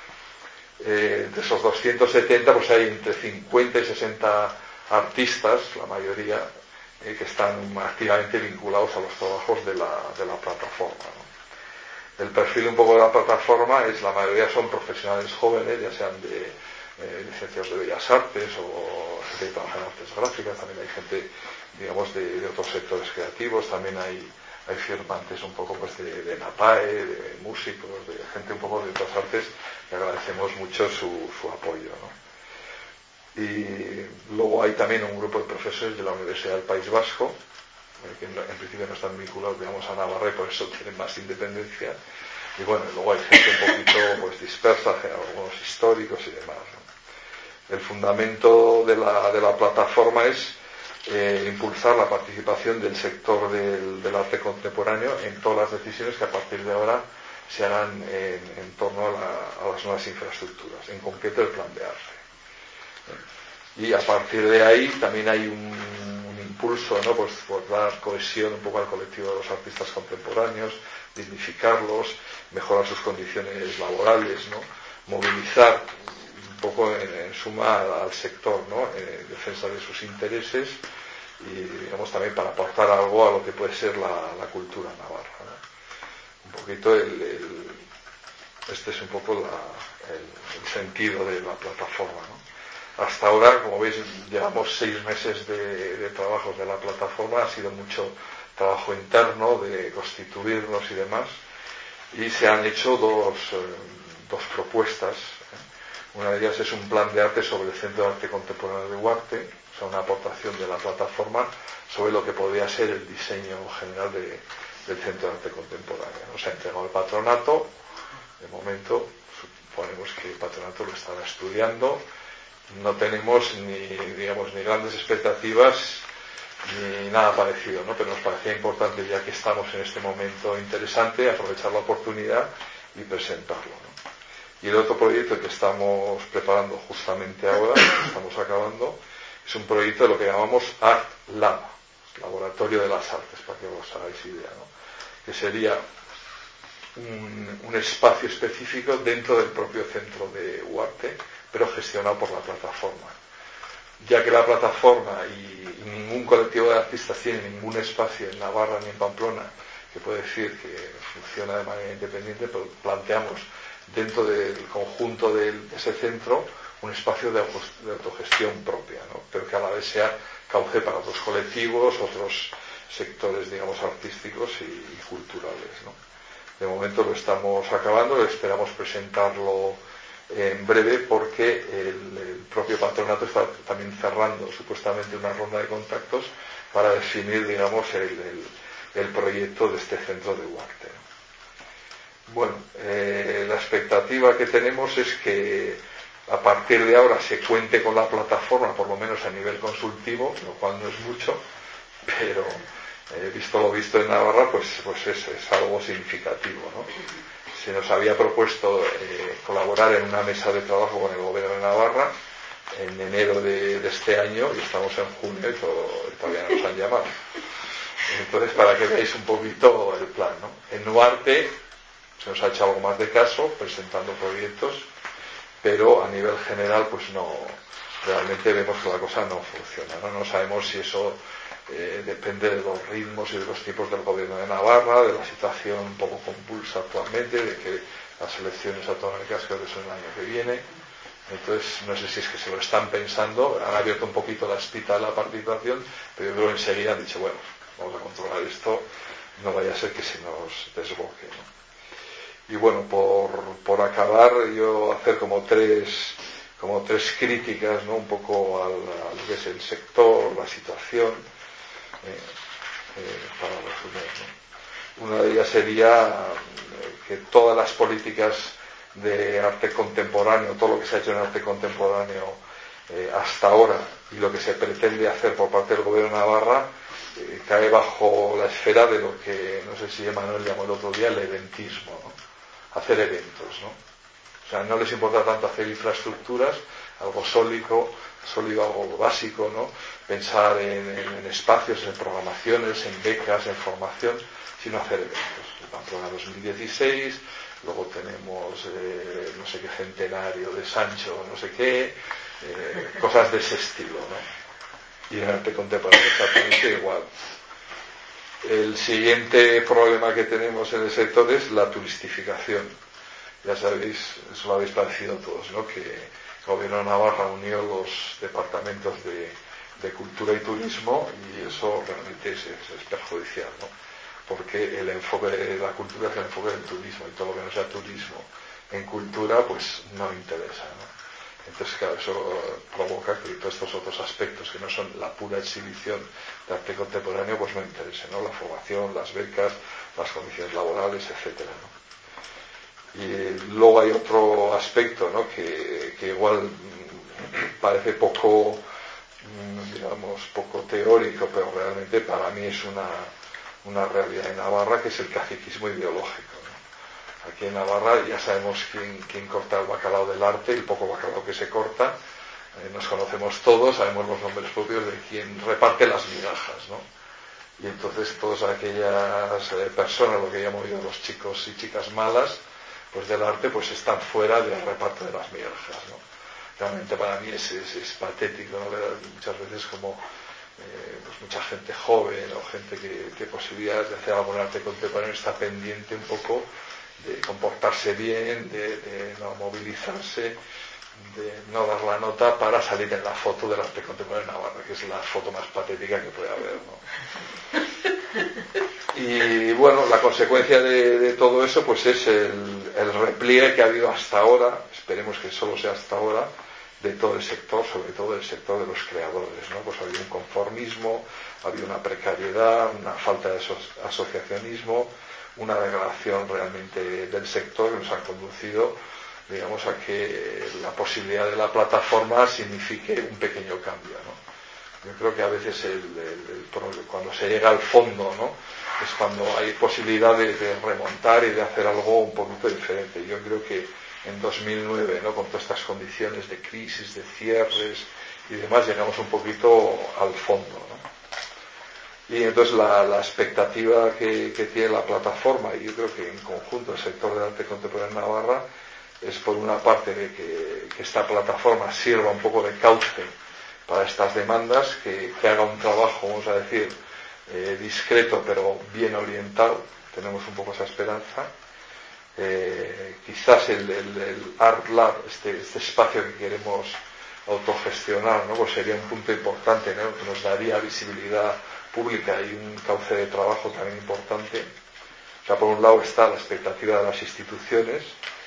Eh, de esos doscientos setenta, pues hay entre cincuenta y sesenta artistas, la mayoría, eh, que están activamente vinculados a los trabajos de la, de la plataforma, ¿no? El perfil un poco de la plataforma es, la mayoría son profesionales jóvenes, ya sean de eh, licenciados de Bellas Artes o gente que trabaja en artes gráficas, también hay gente, digamos, de, de otros sectores creativos, también hay, hay firmantes un poco, pues, de, de NAPAE, de músicos, de gente un poco de otras artes, que agradecemos mucho su, su apoyo, ¿no? Y luego hay también un grupo de profesores de la Universidad del País Vasco, que en, en principio no están vinculados, digamos, a Navarra, y por eso tienen más independencia. Y bueno, luego hay gente un poquito, pues, dispersa, algunos históricos y demás, ¿no? El fundamento de la, de la plataforma es eh, impulsar la participación del sector del, del arte contemporáneo en todas las decisiones que a partir de ahora se harán en, en torno a, la, a las nuevas infraestructuras, en concreto el plan de arte. Y a partir de ahí también hay un, un impulso, ¿no? Pues por dar cohesión un poco al colectivo de los artistas contemporáneos, dignificarlos, mejorar sus condiciones laborales, ¿no? Movilizar un poco en, en suma al, al sector, ¿no? En defensa de sus intereses y, digamos, también para aportar algo a lo que puede ser la, la cultura navarra, ¿no? Un poquito el, el, este es un poco la, el, el sentido de la plataforma, ¿no? Hasta ahora, como veis, llevamos seis meses de, de trabajos de la plataforma, ha sido mucho trabajo interno de constituirnos y demás, y se han hecho dos, eh, dos propuestas. Una de ellas es un plan de arte sobre el Centro de Arte Contemporáneo de Huarte, o sea, una aportación de la plataforma sobre lo que podría ser el diseño general de, del Centro de Arte Contemporáneo. Nos ha entregado el patronato, de momento suponemos que el patronato lo estará estudiando. No tenemos ni, digamos, ni grandes expectativas ni nada parecido, ¿no? Pero nos parecía importante, ya que estamos en este momento interesante, aprovechar la oportunidad y presentarlo, ¿no? Y el otro proyecto que estamos preparando justamente ahora, que estamos acabando, es un proyecto de lo que llamamos Art Lab, Laboratorio de las Artes, para que os hagáis idea, ¿no? Que sería un, un espacio específico dentro del propio centro de Huarte, pero gestionado por la plataforma. Ya que la plataforma y, y ningún colectivo de artistas tiene ningún espacio en Navarra ni en Pamplona, que puede decir que funciona de manera independiente, pero planteamos dentro del conjunto de ese centro un espacio de, de autogestión propia, ¿no? Pero que a la vez sea cauce para otros colectivos, otros sectores, digamos, artísticos y, y culturales, ¿no? De momento lo estamos acabando, esperamos presentarlo en breve porque el, el propio patronato está también cerrando supuestamente una ronda de contactos para definir, digamos, el, el, el proyecto de este centro de Huarte. Bueno, eh, la expectativa que tenemos es que a partir de ahora se cuente con la plataforma, por lo menos a nivel consultivo, lo cual no es mucho, pero eh, visto lo visto en Navarra, pues, pues es, es algo significativo, ¿no? Se nos había propuesto eh, colaborar en una mesa de trabajo con el Gobierno de Navarra en enero de, de este año y estamos en junio y, todo, y todavía no nos han llamado. Entonces, para que veáis un poquito el plan, ¿no? En Huarte se nos ha hecho algo más de caso, presentando proyectos, pero a nivel general, pues no, realmente vemos que la cosa no funciona, ¿no? No sabemos si eso eh, depende de los ritmos y de los tiempos del Gobierno de Navarra, de la situación un poco convulsa actualmente, de que las elecciones autonómicas creo que son el año que viene. Entonces, no sé si es que se lo están pensando, han abierto un poquito la espita de la participación, pero yo creo que enseguida han dicho, bueno, vamos a controlar esto, no vaya a ser que se nos desboque, ¿no? Y bueno, por, por acabar, yo hacer como tres, como tres críticas, ¿no? Un poco al, a lo que es el sector, la situación, eh, eh, para resumir, ¿no? Una de ellas sería que todas las políticas de arte contemporáneo, todo lo que se ha hecho en arte contemporáneo eh, hasta ahora y lo que se pretende hacer por parte del Gobierno de Navarra eh, cae bajo la esfera de lo que, no sé si Emanuel llamó el otro día, el eventismo, ¿no? Hacer eventos, ¿no? O sea, no les importa tanto hacer infraestructuras, algo sólido, sólido, algo básico, ¿no? Pensar en, en, en espacios, en programaciones, en becas, en formación, sino hacer eventos. El Pamplona dos mil dieciséis, luego tenemos eh, no sé qué centenario de Sancho, no sé qué, eh, cosas de ese estilo, ¿no? Y en arte contemporáneo exactamente igual. El siguiente problema que tenemos en el sector es la turistificación. Ya sabéis, eso lo habéis padecido todos, ¿no? Que el Gobierno de Navarra unió los departamentos de, de cultura y turismo y eso realmente es, es, es perjudicial, ¿no? Porque el enfoque de la cultura es el enfoque del turismo y todo lo que no sea turismo en cultura pues no interesa, ¿no? Entonces, claro, eso provoca que todos estos otros aspectos que no son la pura exhibición de arte contemporáneo pues no interesen, ¿no? La formación, las becas, las condiciones laborales, etcétera, ¿no? Y luego hay otro aspecto, ¿no? que, que igual parece poco, digamos, poco teórico, pero realmente para mí es una, una realidad en Navarra, que es el caciquismo ideológico, ¿no? Aquí en Navarra ya sabemos quién, quién corta el bacalao del arte, el poco bacalao que se corta, eh, nos conocemos todos, sabemos los nombres propios de quien reparte las migajas, ¿no? Y entonces todas aquellas eh, personas, lo que llamo yo los chicos y chicas malas, pues del arte, pues están fuera del reparto de las migajas, ¿no? Realmente para mí es, es, es patético, ¿no? Ver muchas veces como eh, pues mucha gente joven o gente que tiene posibilidades de hacer algo en arte contemporáneo está pendiente un poco de comportarse bien, de, de no movilizarse, de no dar la nota para salir en la foto del arte contemporáneo de Navarra, que es la foto más patética que puede haber, ¿no? Y bueno, la consecuencia de, de todo eso pues es el, el repliegue que ha habido hasta ahora, esperemos que solo sea hasta ahora, de todo el sector, sobre todo el sector de los creadores, ¿no? Pues ha habido un conformismo, ha habido una precariedad, una falta de asociacionismo, una degradación realmente del sector que nos ha conducido, digamos, a que la posibilidad de la plataforma signifique un pequeño cambio, ¿no? Yo creo que a veces el, el, el, cuando se llega al fondo, ¿no?, es cuando hay posibilidad de, de remontar y de hacer algo un poquito diferente. Yo creo que en dos mil nueve, ¿no?, con todas estas condiciones de crisis, de cierres y demás, llegamos un poquito al fondo, ¿no? Y entonces la, la expectativa que, que tiene la plataforma, y yo creo que en conjunto el sector del arte contemporáneo en Navarra, es por una parte de que, que esta plataforma sirva un poco de cauce para estas demandas, que, que haga un trabajo, vamos a decir, eh, discreto pero bien orientado. Tenemos un poco esa esperanza. Eh, quizás el, el, el Art Lab, este, este espacio que queremos autogestionar, ¿no?, pues sería un punto importante, ¿no?, que nos daría visibilidad pública y un cauce de trabajo también importante. O sea, por un lado está la expectativa de las instituciones,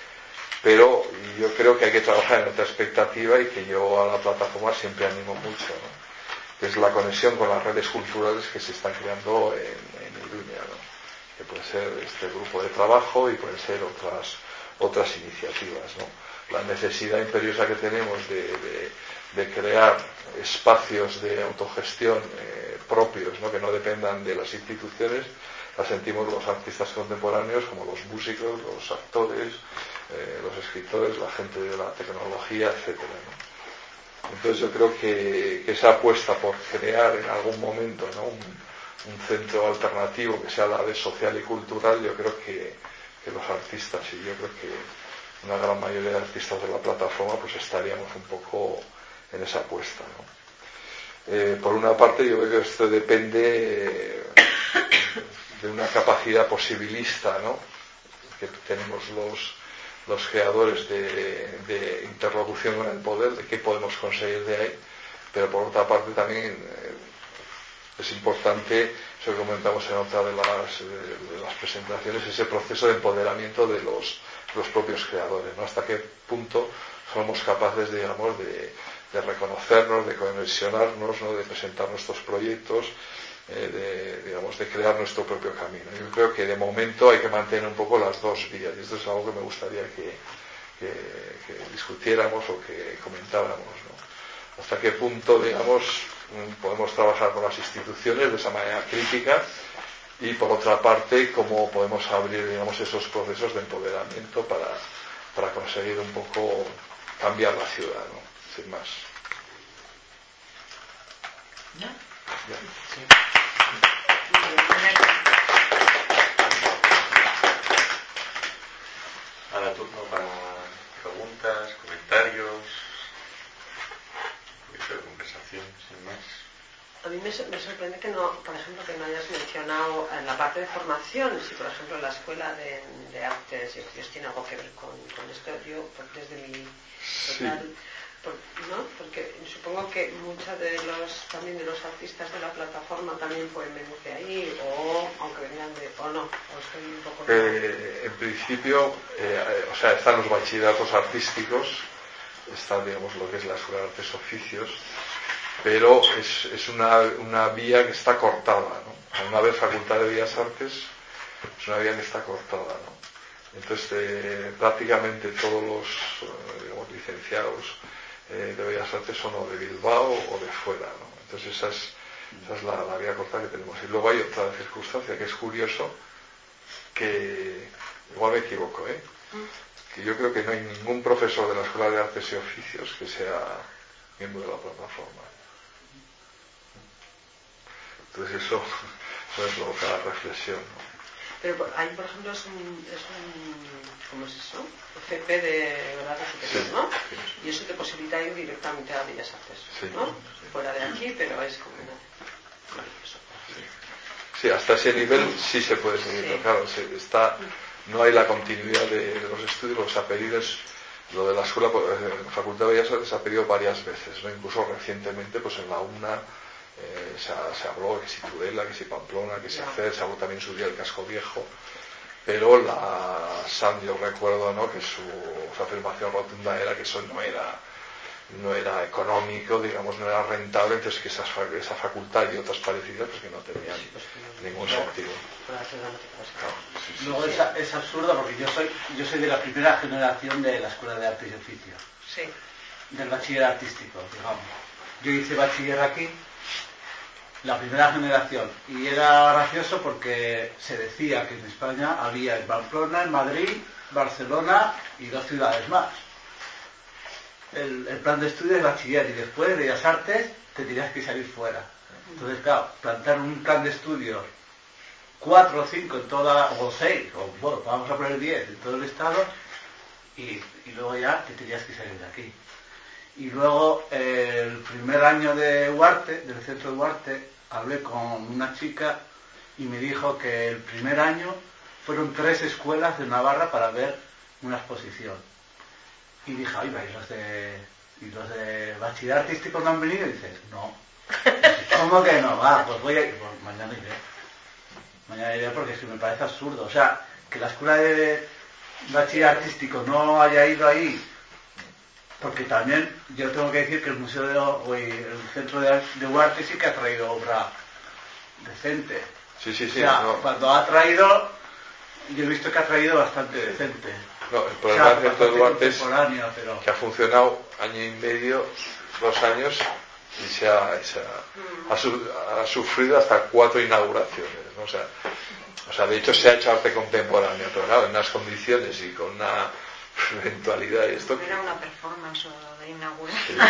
pero yo creo que hay que trabajar en otra expectativa, y que yo a la plataforma siempre animo mucho, ¿no?, que es la conexión con las redes culturales que se están creando en, en Iruña, ¿no?, que puede ser este grupo de trabajo y pueden ser otras otras iniciativas, ¿no? La necesidad imperiosa que tenemos de, de, de crear espacios de autogestión eh, propios, ¿no?, que no dependan de las instituciones, la sentimos los artistas contemporáneos, como los músicos, los actores, eh, los escritores, la gente de la tecnología, etcétera, ¿no? Entonces yo creo que, que esa apuesta por crear en algún momento, ¿no?, un, un centro alternativo que sea a la vez social y cultural, yo creo que, que los artistas, y yo creo que una gran mayoría de artistas de la plataforma, pues estaríamos un poco en esa apuesta, ¿no? Eh, por una parte, yo creo que esto depende eh, de una capacidad posibilista, ¿no?, que tenemos los, los creadores de, de interlocución con el poder, de qué podemos conseguir de ahí, pero por otra parte también eh, es importante, eso que comentamos en otra de las, de, de las presentaciones, ese proceso de empoderamiento de los, los propios creadores, ¿no? Hasta qué punto somos capaces, digamos, de, de reconocernos, de conexionarnos, ¿no?, de presentar nuestros proyectos, eh, de, digamos, de crear nuestro propio camino. Yo creo que de momento hay que mantener un poco las dos vías, y esto es algo que me gustaría que, que, que discutiéramos o que comentáramos, ¿no? Hasta qué punto, digamos, podemos trabajar con las instituciones de esa manera crítica, y por otra parte cómo podemos abrir, digamos, esos procesos de empoderamiento para, para conseguir un poco cambiar la ciudad, ¿no?, sin más. ¿Ya? ¿Ya? Sí. Ahora turno para preguntas, comentarios, de conversación, sin más. A mí me, me sorprende que no, por ejemplo, que no hayas mencionado en la parte de formación, si por ejemplo la escuela de, de artes y oficios tiene algo que ver con, con esto. Yo, desde mi total, sí. por, ¿no? Porque supongo que muchos de los también de los artistas de la plataforma también pueden venir de ahí, o aunque vengan de, o no, o estoy un poco. Eh, en principio, eh, o sea, están los bachilleratos artísticos, está, digamos, lo que es la escuela de artes oficios, pero es, es una, una vía que está cortada, ¿no? Al no haber facultad de Bellas Artes, es una vía que está cortada, ¿no? Entonces, eh, prácticamente todos los, eh, digamos, licenciados eh, de Bellas Artes son o de Bilbao o de fuera, ¿no? Entonces, esa es, esa es la, la vía cortada que tenemos. Y luego hay otra circunstancia que es curioso, que igual me equivoco, ¿eh? Que yo creo que no hay ningún profesor de la Escuela de Artes y Oficios que sea miembro de la plataforma. Entonces eso, eso es lo que la reflexión, ¿no? Pero ahí, por ejemplo, es un, es un ¿cómo es eso? C P de verdad superior, sí, ¿no? Sí. Y eso te posibilita ir directamente a Bellas Artes, sí, ¿no? Sí. Fuera de aquí, pero es como una... Sí. Sí, hasta ese nivel sí se puede seguir, sí. Pero claro, se está, no hay la continuidad de los estudios, los apellidos lo de la escuela, pues, en la Facultad de Bellas Artes se ha pedido varias veces, ¿no? Incluso recientemente, pues en la UNA eh, se, ha, se habló que si Tudela, que si Pamplona, que si Acer, se habló también en su día el Casco Viejo, pero la S A M, yo recuerdo, ¿no?, que su, su afirmación rotunda era que eso no era no era económico, digamos, no era rentable, entonces que esas, esa facultad y otras parecidas pues que no tenían sí, pues, ningún no, sentido. Claro, sí, sí, Luego sí. Es, es absurdo porque yo soy yo soy de la primera generación de la Escuela de Artes y Oficios, sí. del bachiller artístico, digamos. Yo hice bachiller aquí, la primera generación, y era gracioso porque se decía que en España había en Pamplona, en Madrid, Barcelona y dos ciudades más. El, el plan de estudio de bachiller, y después de Bellas Artes te tenías que salir fuera. Entonces, claro, plantar un plan de estudios cuatro o cinco en toda, o seis, o bueno, vamos a poner diez en todo el estado, y, y luego ya te tenías que salir de aquí. Y luego eh, el primer año de Huarte, del centro de Huarte, hablé con una chica y me dijo que el primer año fueron tres escuelas de Navarra para ver una exposición. Y dije, ay, ¿y los de, y los de bachiller artístico no han venido? Y dices, no. ¿Cómo que no? Ah, pues voy a ir. Pues mañana iré. Mañana iré porque es que me parece absurdo. O sea, que la escuela de bachiller artístico no haya ido ahí, porque también yo tengo que decir que el museo de, o el centro de, de Huarte sí que ha traído obra decente. Sí, sí, sí. O sea, no. Cuando ha traído, yo he visto que ha traído bastante decente. No, el problema del centro de Duarte es pero... que ha funcionado año y medio, dos años, y se ha, se ha, ha, su, ha sufrido hasta cuatro inauguraciones, ¿no? O sea, o sea, de hecho se ha hecho arte contemporáneo, pero claro, en unas condiciones y con una eventualidad y esto... Era una performance de inauguración. Sí,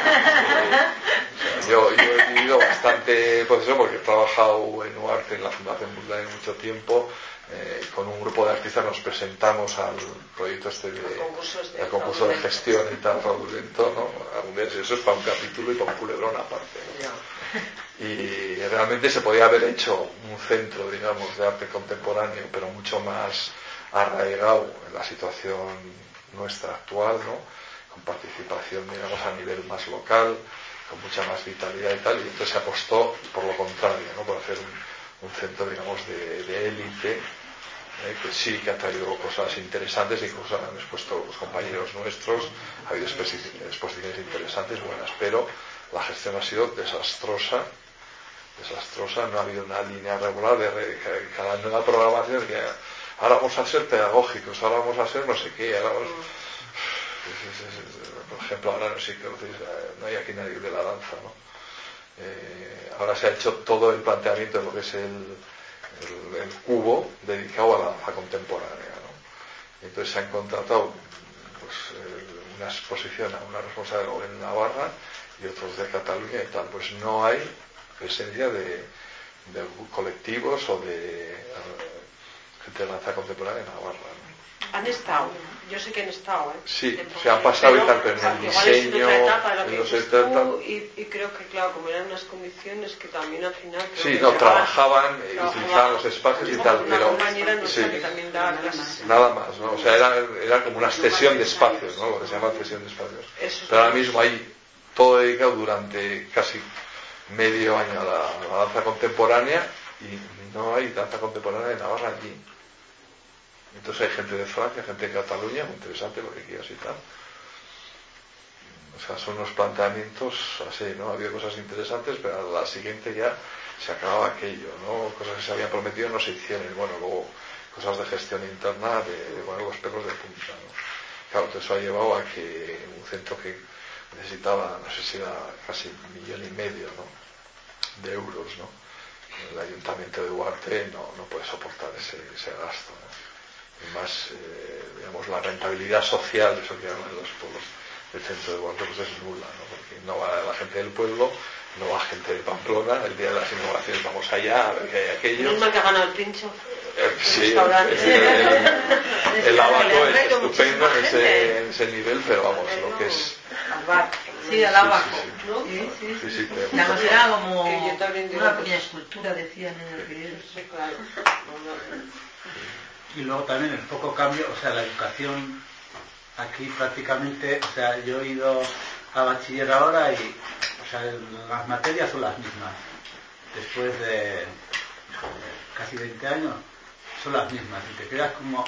o sea, yo, yo he vivido bastante, pues eso, porque he trabajado en Huarte, en la Fundación Butlán mucho tiempo. Eh, con un grupo de artistas nos presentamos al proyecto este de, de al concurso de gestión y tal fraudulento, ¿no? Algún día eso es para un capítulo y para un culebrón aparte, ¿no? Y realmente se podía haber hecho un centro, digamos, de arte contemporáneo, pero mucho más arraigado en la situación nuestra actual, ¿no? Con participación, digamos, a nivel más local, con mucha más vitalidad y tal, y entonces se apostó por lo contrario, ¿no? Por hacer un, un centro, digamos, de élite, Eh, que sí que ha traído cosas interesantes, incluso han expuesto los compañeros nuestros, ha habido exposiciones interesantes, buenas, pero la gestión ha sido desastrosa, desastrosa, no ha habido una línea regular de re, cada nueva programación que ahora vamos a ser pedagógicos, ahora vamos a ser no sé qué, ahora vamos, por ejemplo, ahora no sé qué, no hay aquí nadie de la danza, ¿no? Eh, ahora se ha hecho todo el planteamiento de lo que es el El, el cubo dedicado a la danza contemporánea, ¿no? Entonces se han contratado pues, eh, una exposición a una responsable en Navarra y otros de Cataluña y tal, pues no hay presencia de, de colectivos o de uh, gente de danza contemporánea en Navarra, ¿no? Han estado, yo sé que han estado, ¿eh? Sí, se han pasado y tal, pero en el diseño, en los setenta, y, y creo que, claro, como eran unas condiciones que también al final... Sí, no, trabajaban, eh, utilizaban los espacios y tal, pero... compañera sí, que también daba clases. Nada más, ¿no? O sea, era, era como una cesión de espacios, ¿no? Lo que se llama cesión de espacios. Pero ahora mismo hay todo dedicado durante casi medio año a la, a la danza contemporánea y no hay danza contemporánea en Navarra allí. Entonces hay gente de Francia, gente de Cataluña, muy interesante lo que quieras y tal. O sea, son unos planteamientos así, ¿no? Había cosas interesantes, pero a la siguiente ya se acababa aquello, ¿no? Cosas que se habían prometido no se hicieron. Y bueno, luego cosas de gestión interna, de, de poner los pelos de punta, ¿no? Claro, todo eso ha llevado a que un centro que necesitaba, no sé si era casi un millón y medio, ¿no? De euros, ¿no? El ayuntamiento de Huarte no, no puede soportar ese, ese gasto, ¿no? Y más, eh, digamos, la rentabilidad social, eso que llaman los pueblos del centro de Huarte, pues es nula, ¿no? Porque no va la gente del pueblo, no va gente de Pamplona, el día de las inauguraciones vamos allá a ver que hay aquello. ¿No es que ha ganado el pincho? Eh, sí, el, el, el abaco es estupendo en ese, en ese nivel, pero vamos, lo que es... Al bar. Sí, al abajo. Sí, sí, sí. Sí, sí, sí. sí, sí Además era como que yo también una pequeña escultura, decían en el periódico. Sí, claro. Y luego también el poco cambio, o sea, la educación aquí prácticamente, o sea, yo he ido a bachiller ahora y, o sea, las materias son las mismas. Después de casi veinte años, son las mismas. Y te quedas como...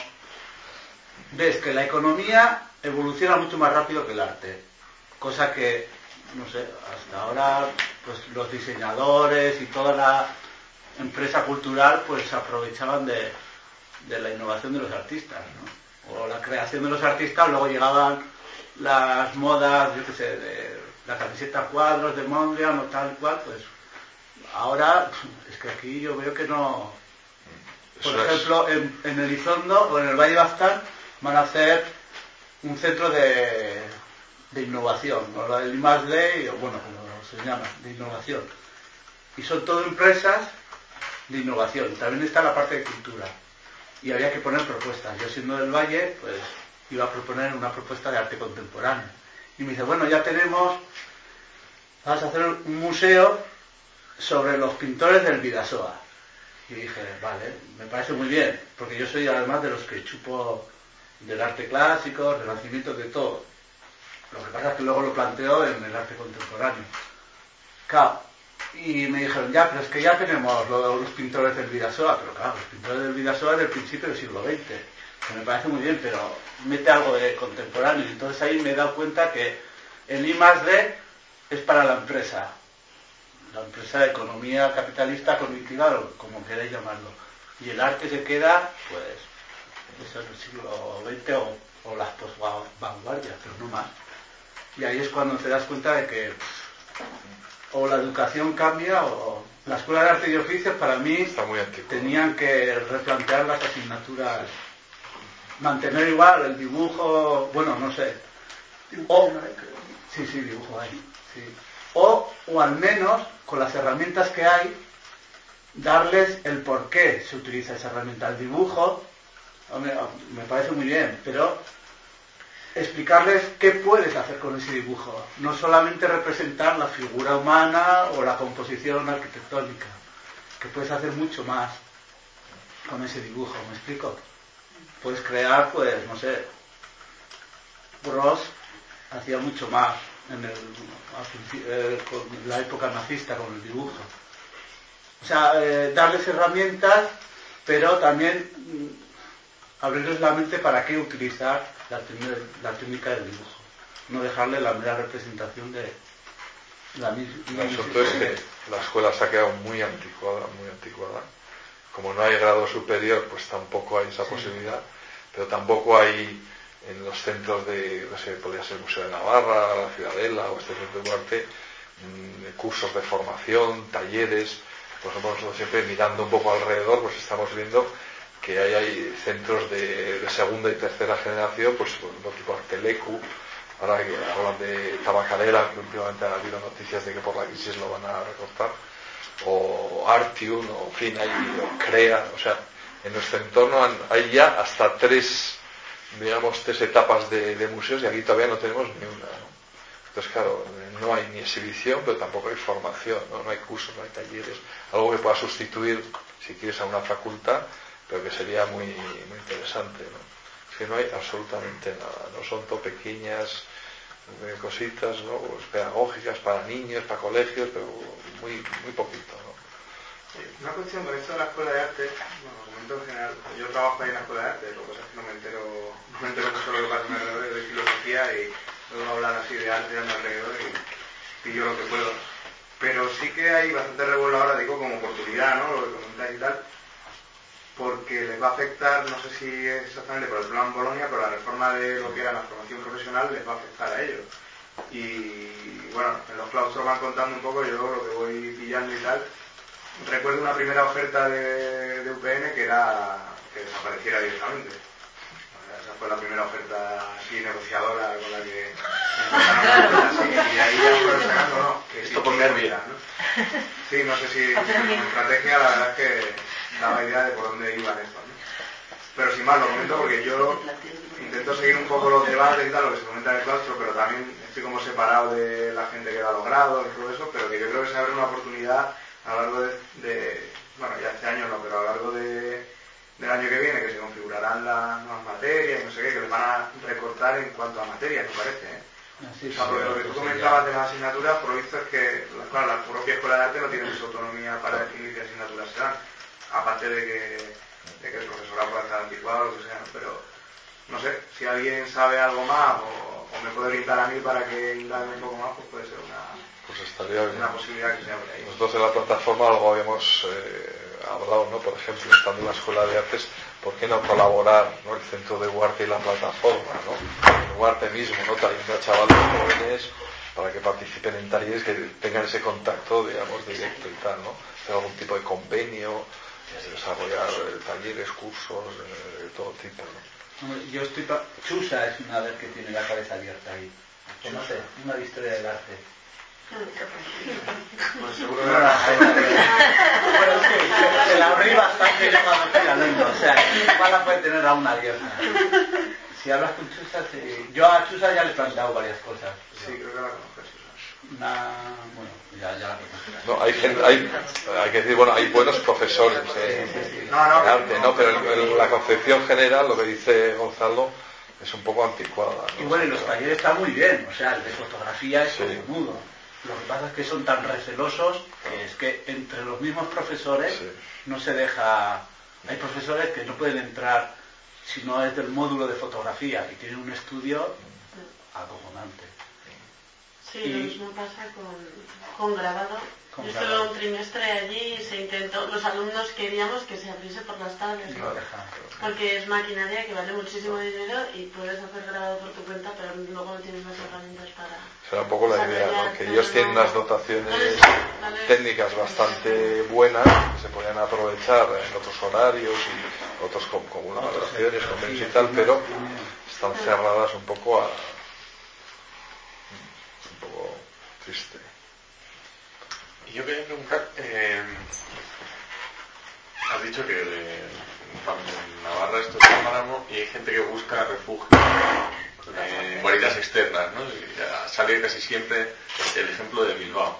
Ves que la economía evoluciona mucho más rápido que el arte. Cosa que, no sé, hasta ahora, pues los diseñadores y toda la empresa cultural, pues aprovechaban de, de la innovación de los artistas, ¿no? O la creación de los artistas, luego llegaban las modas, yo qué sé, de la camiseta a cuadros de Mondrian o tal cual, pues ahora es que aquí yo veo que no. Por Eso ejemplo, es. en, en Elizondo o en el Valle de Baztán van a hacer un centro de, de innovación, ¿no? El I más D, o bueno, como se llama, de innovación. Y son todo empresas de innovación. También está la parte de cultura. Y había que poner propuestas. Yo, siendo del Valle, pues iba a proponer una propuesta de arte contemporáneo. Y me dice, bueno, ya tenemos, vamos a hacer un museo sobre los pintores del Bidasoa. Y dije, vale, me parece muy bien, porque yo soy además de los que chupo del arte clásico, renacimiento, de todo. Lo que pasa es que luego lo planteo en el arte contemporáneo. Claro, y me dijeron, ya, pero es que ya tenemos los, los pintores del Bidasoa, pero claro, los pintores del Bidasoa del principio del siglo veinte, que me parece muy bien, pero mete algo de contemporáneo. Y entonces ahí me he dado cuenta que el I más D es para la empresa. La empresa de economía capitalista cognitiva, o como queráis llamarlo. Y el arte se queda, pues, eso en el siglo veinte o, o las posvanguardias, pero no más. Y ahí es cuando te das cuenta de que pff, o la educación cambia o la escuela de arte y oficios para mí Está muy antiguo. Tenían que replantear las asignaturas, mantener igual el dibujo, bueno, no sé. O, sí, sí, dibujo hay. Sí. O, o al menos, con las herramientas que hay, darles el por qué se utiliza esa herramienta. El dibujo, me, me parece muy bien, pero explicarles qué puedes hacer con ese dibujo. No solamente representar la figura humana o la composición arquitectónica, que puedes hacer mucho más con ese dibujo, ¿me explico? Puedes crear, pues, no sé, Gros hacía mucho más en el, eh, con la época nazista con el dibujo. O sea, eh, darles herramientas, pero también mm, abrirles la mente para qué utilizar la, la técnica del dibujo. No dejarle la mera representación de la misma. El asunto es que la escuela se ha quedado muy anticuada, muy anticuada. Como no hay grado superior, pues tampoco hay esa sí. posibilidad, pero tampoco hay en los centros de, no sé, podría ser el Museo de Navarra, la Ciudadela o este centro de Duarte, mmm, cursos de formación, talleres. Por ejemplo, nosotros siempre mirando un poco alrededor, pues estamos viendo que hay, hay centros de, de segunda y tercera generación, pues por ejemplo, tipo Artelecu, ahora que hablan de Tabacalera, que últimamente ha habido noticias de que por la crisis lo van a recortar, o Artium, o en fin, hay o CREA, o sea, en nuestro entorno hay ya hasta tres, digamos, tres etapas de, de museos y aquí todavía no tenemos ni una, ¿no? Entonces, claro, no hay ni exhibición, pero tampoco hay formación, ¿no? No hay cursos, no hay talleres, algo que pueda sustituir, si quieres, a una facultad, pero que sería muy, muy interesante, ¿no? Es que no hay absolutamente nada, no son todo pequeñas eh, cositas, ¿no? Pues pedagógicas para niños, para colegios, pero muy, muy poquito, ¿no? Una cuestión con esto de la escuela de arte, bueno, lo comento en general, yo trabajo ahí en la escuela de arte, lo que pasa es que no me entero, no me entero mucho lo que pasa a mi alrededor de filosofía y luego hablar así de arte a mi alrededor y, y yo lo que puedo. Pero sí que hay bastante revuelo ahora, digo, como oportunidad, ¿no? Lo que comentáis y tal, porque les va a afectar, no sé si es exactamente por el plan Bolonia, pero la reforma de lo que era la formación profesional les va a afectar a ellos. Y bueno, en los claustros van contando un poco, yo lo que voy pillando y tal. Recuerdo una primera oferta de, de U P N que era que desapareciera directamente. Esa fue la primera oferta así negociadora con la que empezaron a así, y ahí ya fueron sacando, no, que esto por nervio, ¿no? Sí, no sé si como estrategia la verdad es que daba idea de por dónde iban esto, ¿no? Pero sin más lo comento porque yo intento seguir un poco los debates y tal, lo que se comenta en el claustro, pero también estoy como separado de la gente que da los grados y todo eso, pero que yo creo que se abre una oportunidad a lo largo de, de bueno, ya este año no, pero a lo largo de, del año que viene, que se configurarán las nuevas materias y no sé qué, que les van a recortar en cuanto a materias, me parece, ¿eh? Sí, O sea, porque lo que tú comentabas de las asignaturas, por lo visto es que, claro, la propia escuela de arte no tiene mucha autonomía para definir qué asignaturas se dan, aparte de que, de que el profesorado pueda estar anticuado o lo que sea, pero no sé, si alguien sabe algo más o, o me puede orientar a mí para que indague un poco más, pues puede ser una, pues estaría bien. una posibilidad que se abre ahí. Nosotros en la plataforma algo habíamos eh, hablado, ¿no? Por ejemplo, estando en la Escuela de Artes, ¿por qué no colaborar, ¿no? El Centro de Huarte y la plataforma, ¿no? El Huarte mismo, ¿no? Trayendo a chavales jóvenes para que participen en talleres que tengan ese contacto, digamos, directo y tal, ¿no? Hacer algún tipo de convenio, desarrollar eh, talleres, cursos, eh, de todo tipo, ¿no? Yo estoy... Pa... Chusa es una vez que tiene la cabeza abierta ahí. No sé, una de historia del arte. Pues seguro que No, la bueno, sí, se la abrí bastante yo cuando fui alumno, o sea, igual la puede tener aún abierta. Si hablas con Chusa, sí. Yo a Chusa ya le he planteado varias cosas. Sí, creo que la conozco, Chusa. Una... bueno, ya, ya la conozco. No, hay, gente, hay, hay que decir, bueno, hay buenos profesores eh, Sí, sí, sí. No, no, de arte, no, ¿no? Pero en, en la concepción general, lo que dice Gonzalo, es un poco anticuada, ¿no? Y bueno, y los talleres están muy bien, o sea, el de fotografía es Sí. cojonudo. Lo que pasa es que son tan recelosos que es que entre los mismos profesores Sí. no se deja... Hay profesores que no pueden entrar si no es del módulo de fotografía y tienen un estudio acojonante. Sí, Y- lo mismo pasa con, con grabado. Con Yo grabado. estuve un trimestre allí y se intentó, los alumnos queríamos que se abriese por las tardes, Y ¿no? no deja. Porque es maquinaria que vale muchísimo dinero y puedes hacer grabado por tu cuenta, pero luego no tienes las herramientas para... Será un poco la idea, ¿no? Que ellos tienen unas dotaciones no les- no les- técnicas bastante buenas, que se podían aprovechar en otros horarios y otros con, con unas valoraciones, convenios y tal, pero están cerradas un poco a... Es un poco triste. Y yo quería preguntar, eh, has dicho que de, en Navarra esto es un páramo y hay gente que busca refugio en eh, guaridas externas, ¿no? Y ya sale casi siempre el ejemplo de Bilbao.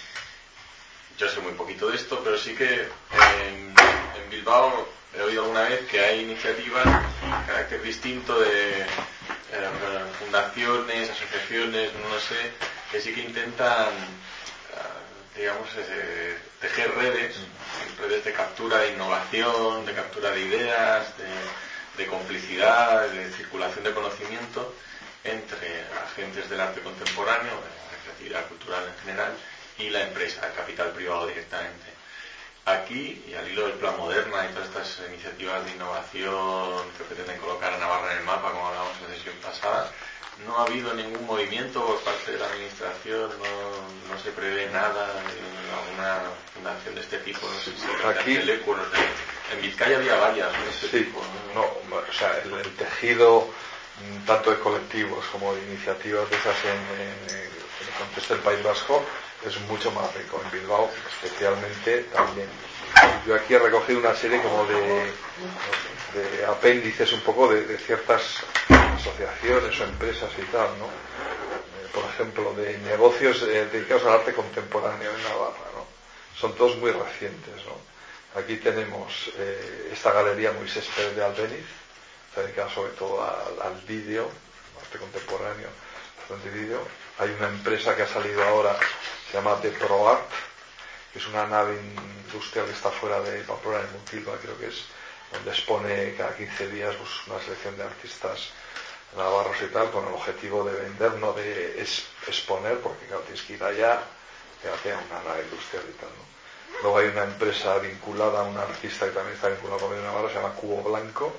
Yo sé muy poquito de esto, pero sí que en, en Bilbao he oído alguna vez que hay iniciativas de carácter distinto de eh, fundaciones, asociaciones, no lo sé, que sí que intentan, digamos, eh, tejer redes, redes de captura de innovación, de captura de ideas, de, de complicidad, de circulación de conocimiento entre agentes del arte contemporáneo, de la creatividad cultural en general, y la empresa, el capital privado directamente. Aquí, y al hilo del Plan Moderna y todas estas iniciativas de innovación que pretenden colocar a Navarra en el mapa, como hablábamos en la sesión pasada, no ha habido ningún movimiento por parte de la administración, no, no se prevé nada de alguna fundación de este tipo, no sé si Aquí- el Teleco, no sé. En Vizcaya había varias de este Sí, tipo, ¿no? no, o sea, el, el tejido mm, tanto de colectivos como de iniciativas de esas en, en- en el contexto del País Vasco es mucho más rico. En Bilbao especialmente también. Yo aquí he recogido una serie como de, de apéndices un poco de, de ciertas asociaciones o empresas y tal, ¿no? Eh, por ejemplo, de negocios eh, dedicados al arte contemporáneo en Navarra, ¿no? Son todos muy recientes, ¿no? Aquí tenemos eh, esta galería Moisés Pérez de Albéniz, dedicada sobre todo al, al vídeo, arte contemporáneo, bastante vídeo. Hay una empresa que ha salido ahora, se llama The ProArt, que es una nave industrial que está fuera de Pamplona, en Mutilva creo que es, donde expone cada quince días pues, una selección de artistas navarros y tal, con el objetivo de vender, no de es, exponer, porque claro, tienes que ir allá, quédate a una nave industrial y tal, ¿no? Luego hay una empresa vinculada a un artista que también está vinculado con Navarra, se llama Cubo Blanco,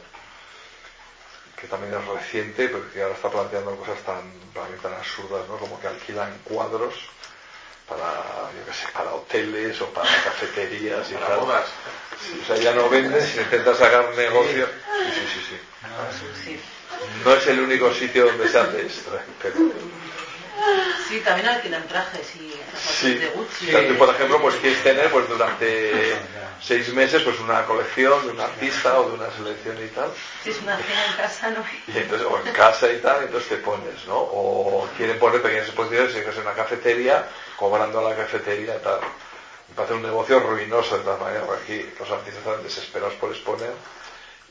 que también es reciente, pero que ahora está planteando cosas tan, para mí tan absurdas, ¿no? Como que alquilan cuadros para, yo qué sé, para hoteles o para cafeterías y Para tal. bodas. Sí, o sea, ya no vendes, sino intentas sacar negocio. Sí, sí, sí, sí. Sí. No es el único sitio donde se hace esto, ¿eh? Pero Sí, también alquilan trajes y zapatos sí. de Gucci. O sea, tú, por ejemplo, pues quieres tener pues durante seis meses pues una colección de un artista o de una selección y tal. Si es una cena en casa, ¿no? Y entonces, o en casa y tal, entonces te pones, ¿no? O quieren poner pequeñas exposiciones, si es en una cafetería, cobrando a la cafetería y tal. Me parece un negocio ruinoso de todas maneras, porque aquí los artistas están desesperados por exponer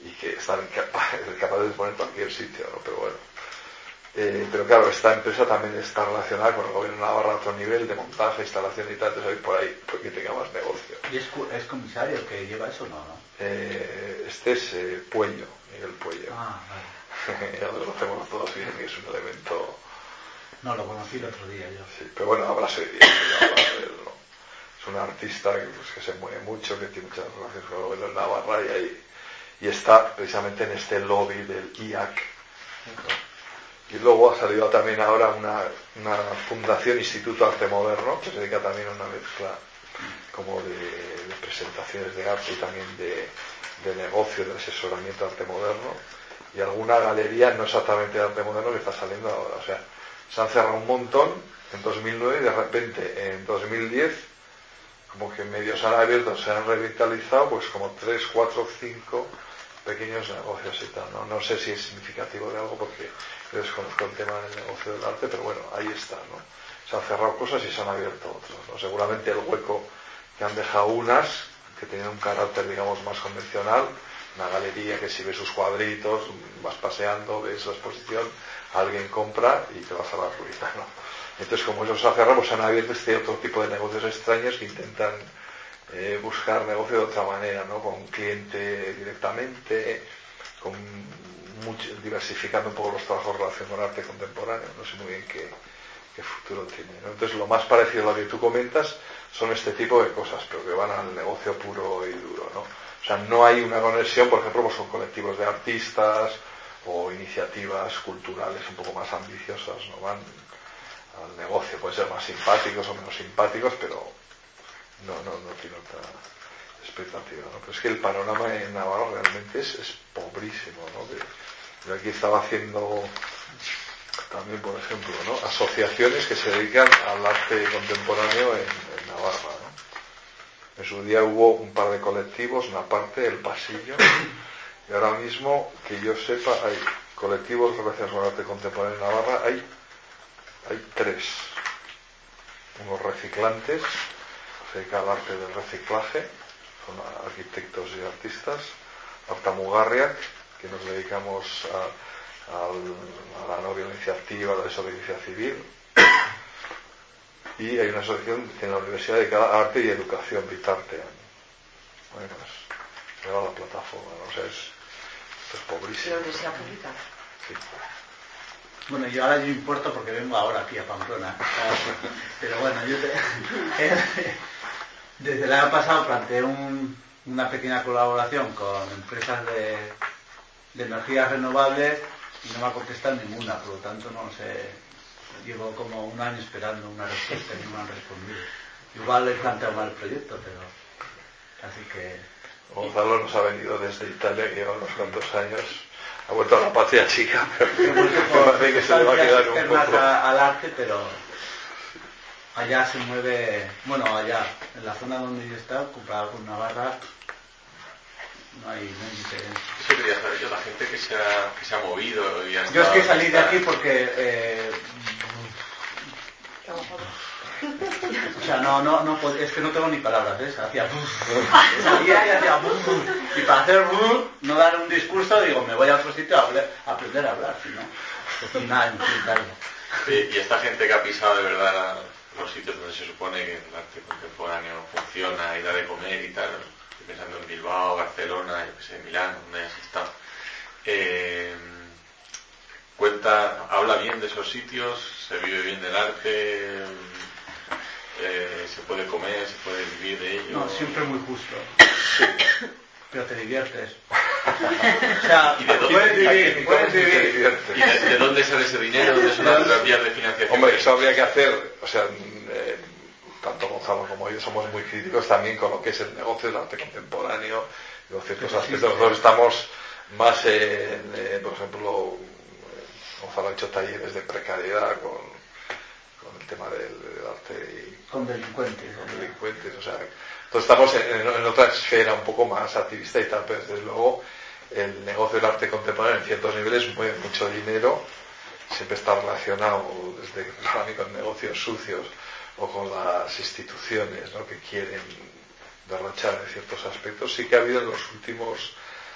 y que están capaces de poner en cualquier sitio, ¿no? Pero bueno. Eh, pero claro, esta empresa también está relacionada con el gobierno de Navarra a otro nivel de montaje, instalación y tal, entonces por ahí, porque tenga más negocio. ¿Y es, es comisario que lleva eso o no? no? Eh, este es eh, Puello, Miguel Puello. Ah, vale. Ya lo conocemos todos bien, que es un elemento... No, lo conocí el otro día yo. Sí, pero bueno, hablas hoy día, hablas de él, ¿no? Es un artista que, pues, que se mueve mucho, que tiene muchas relaciones con el gobierno de Navarra y, ahí, y está precisamente en este lobby del I A C, ¿no? Y luego ha salido también ahora una, una fundación, Instituto Arte Moderno, que se dedica también a una mezcla como de, de presentaciones de arte y también de, de negocio, de asesoramiento de arte moderno, y alguna galería no exactamente de arte moderno que está saliendo ahora. O sea, se han cerrado un montón en dos mil nueve y de repente en dos mil diez como que medios han abierto, se han revitalizado pues como tres, cuatro, cinco pequeños negocios y tal, ¿no? No sé si es significativo de algo porque yo desconozco el tema del negocio del arte, pero bueno, ahí está, ¿no? Se han cerrado cosas y se han abierto otras, ¿no? Seguramente el hueco que han dejado unas, que tenían un carácter, digamos, más convencional, una galería que si ves sus cuadritos, vas paseando, ves la exposición, alguien compra y te vas a la ruina, ¿no? Entonces, como eso se ha cerrado, pues se han abierto este otro tipo de negocios extraños que intentan eh, buscar negocio de otra manera, ¿no? Con un cliente directamente, con mucho, diversificando un poco los trabajos relacionados con arte contemporáneo. No sé muy bien qué, qué futuro tiene, ¿no? Entonces, lo más parecido a lo que tú comentas son este tipo de cosas, pero que van al negocio puro y duro, ¿no? O sea, no hay una conexión, por ejemplo, pues con colectivos de artistas o iniciativas culturales un poco más ambiciosas, ¿no? Van al negocio, pueden ser más simpáticos o menos simpáticos, pero no, no, no tiene otra expectativa, ¿no? Pero es que el panorama en Navarra realmente es, es pobrísimo, ¿no? Que, yo aquí estaba haciendo también, por ejemplo, ¿no? Asociaciones que se dedican al arte contemporáneo en, en Navarra, ¿no? En su día hubo un par de colectivos, una parte, el Pasillo, y ahora mismo, que yo sepa, hay colectivos relacionados con el arte contemporáneo en Navarra, hay hay tres. Unos reciclantes, se dedica al arte del reciclaje, son arquitectos y artistas. Artamugarriak, que nos dedicamos a, a, a la no violencia activa, a la desobediencia civil. Y hay una asociación en la universidad dedicada a arte y educación, Vitartean. Bueno, es era la plataforma, ¿no? O sea, es, es pobrísimo. ¿La universidad pública? Sí. Bueno, yo ahora yo importo porque vengo ahora aquí a Pamplona. Pero bueno, yo te, desde el año pasado planteé un, una pequeña colaboración con empresas de, de energías renovables y no me ha contestado ninguna, por lo tanto no sé, llevo como un año esperando una respuesta y no me han respondido. Igual he planteado mal el proyecto, pero así que... Gonzalo nos ha venido desde Italia, que lleva unos cuantos años. Ha vuelto a la patria chica, pero me parece que se le va a quedar un poco a, al arte, pero allá se mueve, bueno, allá, en la zona donde yo estaba, comparado con Navarra, no hay, no hay diferencia. Eso quería saber yo, la gente que se ha, que se ha movido y ha Yo es que estado, salí de aquí porque... Eh, o sea, no, no, no, es que no tengo ni palabras, ¿eh? Hacía... Salía y hacía... Y para hacer... no dar un discurso, digo, me voy a otro sitio a, hablar, a aprender a hablar, si no... Y nada, en Italia. Y, y esta gente que ha pisado de verdad los sitios donde se supone que el arte contemporáneo funciona y da de comer y tal, estoy pensando en Bilbao, Barcelona, yo que sé, Milán, donde has estado, eh, cuenta, habla bien de esos sitios, se vive bien del arte, eh, se puede comer, se puede vivir de ello. No, siempre muy justo. Pero te diviertes. O sea, ¿Y de dónde, puedes vivir, puedes vivir. ¿Y de, de dónde sale ese dinero? ¿Dónde son las vías de financiación? Hombre, eso habría que hacer, o sea, eh, tanto Gonzalo como yo somos muy críticos también con lo que es el negocio del arte contemporáneo, y con ciertos aspectos. Nosotros estamos más en, eh, por ejemplo, Gonzalo ha hecho talleres de precariedad con, con el tema del, del arte y con delincuentes. Con delincuentes, o sea, entonces estamos en, en otra esfera un poco más activista y tal, pero desde luego el negocio del arte contemporáneo en ciertos niveles mueve mucho dinero, siempre está relacionado desde para mí con negocios sucios o con las instituciones, ¿no?, que quieren derrochar en ciertos aspectos. Sí que ha habido en los últimos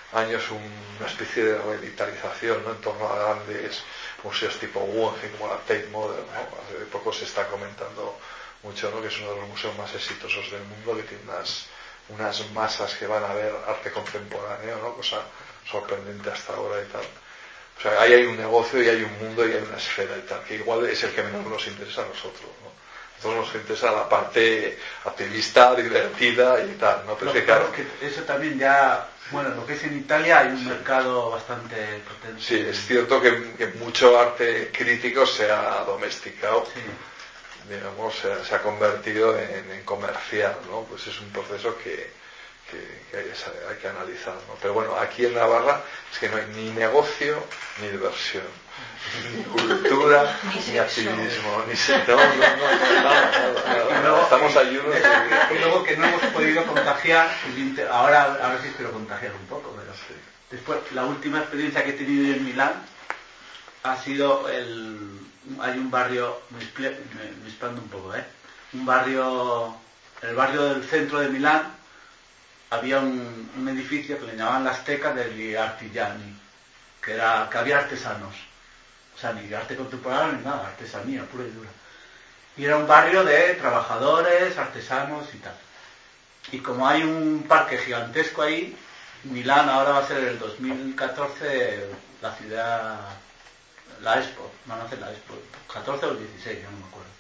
años una especie de revitalización, ¿no?, en torno a grandes museos tipo Guggenheim, como la Tate Modern, ¿no? Hace poco se está comentando mucho, ¿no?, que es uno de los museos más exitosos del mundo, que tiene unas, unas masas que van a ver arte contemporáneo, ¿no?, cosa sorprendente hasta ahora y tal. O sea, ahí hay un negocio y hay un mundo y hay una esfera y tal, que igual es el que menos nos interesa a nosotros, ¿no? A nosotros nos interesa la parte activista, divertida y tal, ¿no? Pero Lo es que, claro, que eso también ya, bueno, lo que es en Italia hay un sí. mercado bastante potente. Sí, es cierto que, que mucho arte crítico se ha domesticado, sí. digamos, se, se ha convertido en, en comercial, ¿no? Pues es un proceso que Que, que hay, hay que analizar, ¿no? Pero bueno, aquí en Navarra es que no hay ni negocio ni diversión, ni cultura, ni, ni activismo, ni se... no, no, no, no, nada, nada, nada. Luego, estamos ayunos y, y luego que no hemos podido contagiar, ahora, ahora sí espero contagiar un poco, pero sí. Después, la última experiencia que he tenido en Milán ha sido el, hay un barrio, me, me, me expando un poco, ¿eh? Un barrio, el barrio del centro de Milán. Había un, un edificio que le llamaban la Azteca degli Artigiani, que era que había artesanos, o sea, ni arte contemporáneo ni nada, artesanía pura y dura. Y era un barrio de trabajadores, artesanos y tal. Y como hay un parque gigantesco ahí, Milán ahora va a ser el dos mil catorce la ciudad, la Expo, van a hacer la Expo, catorce o el dieciséis, yo no me acuerdo.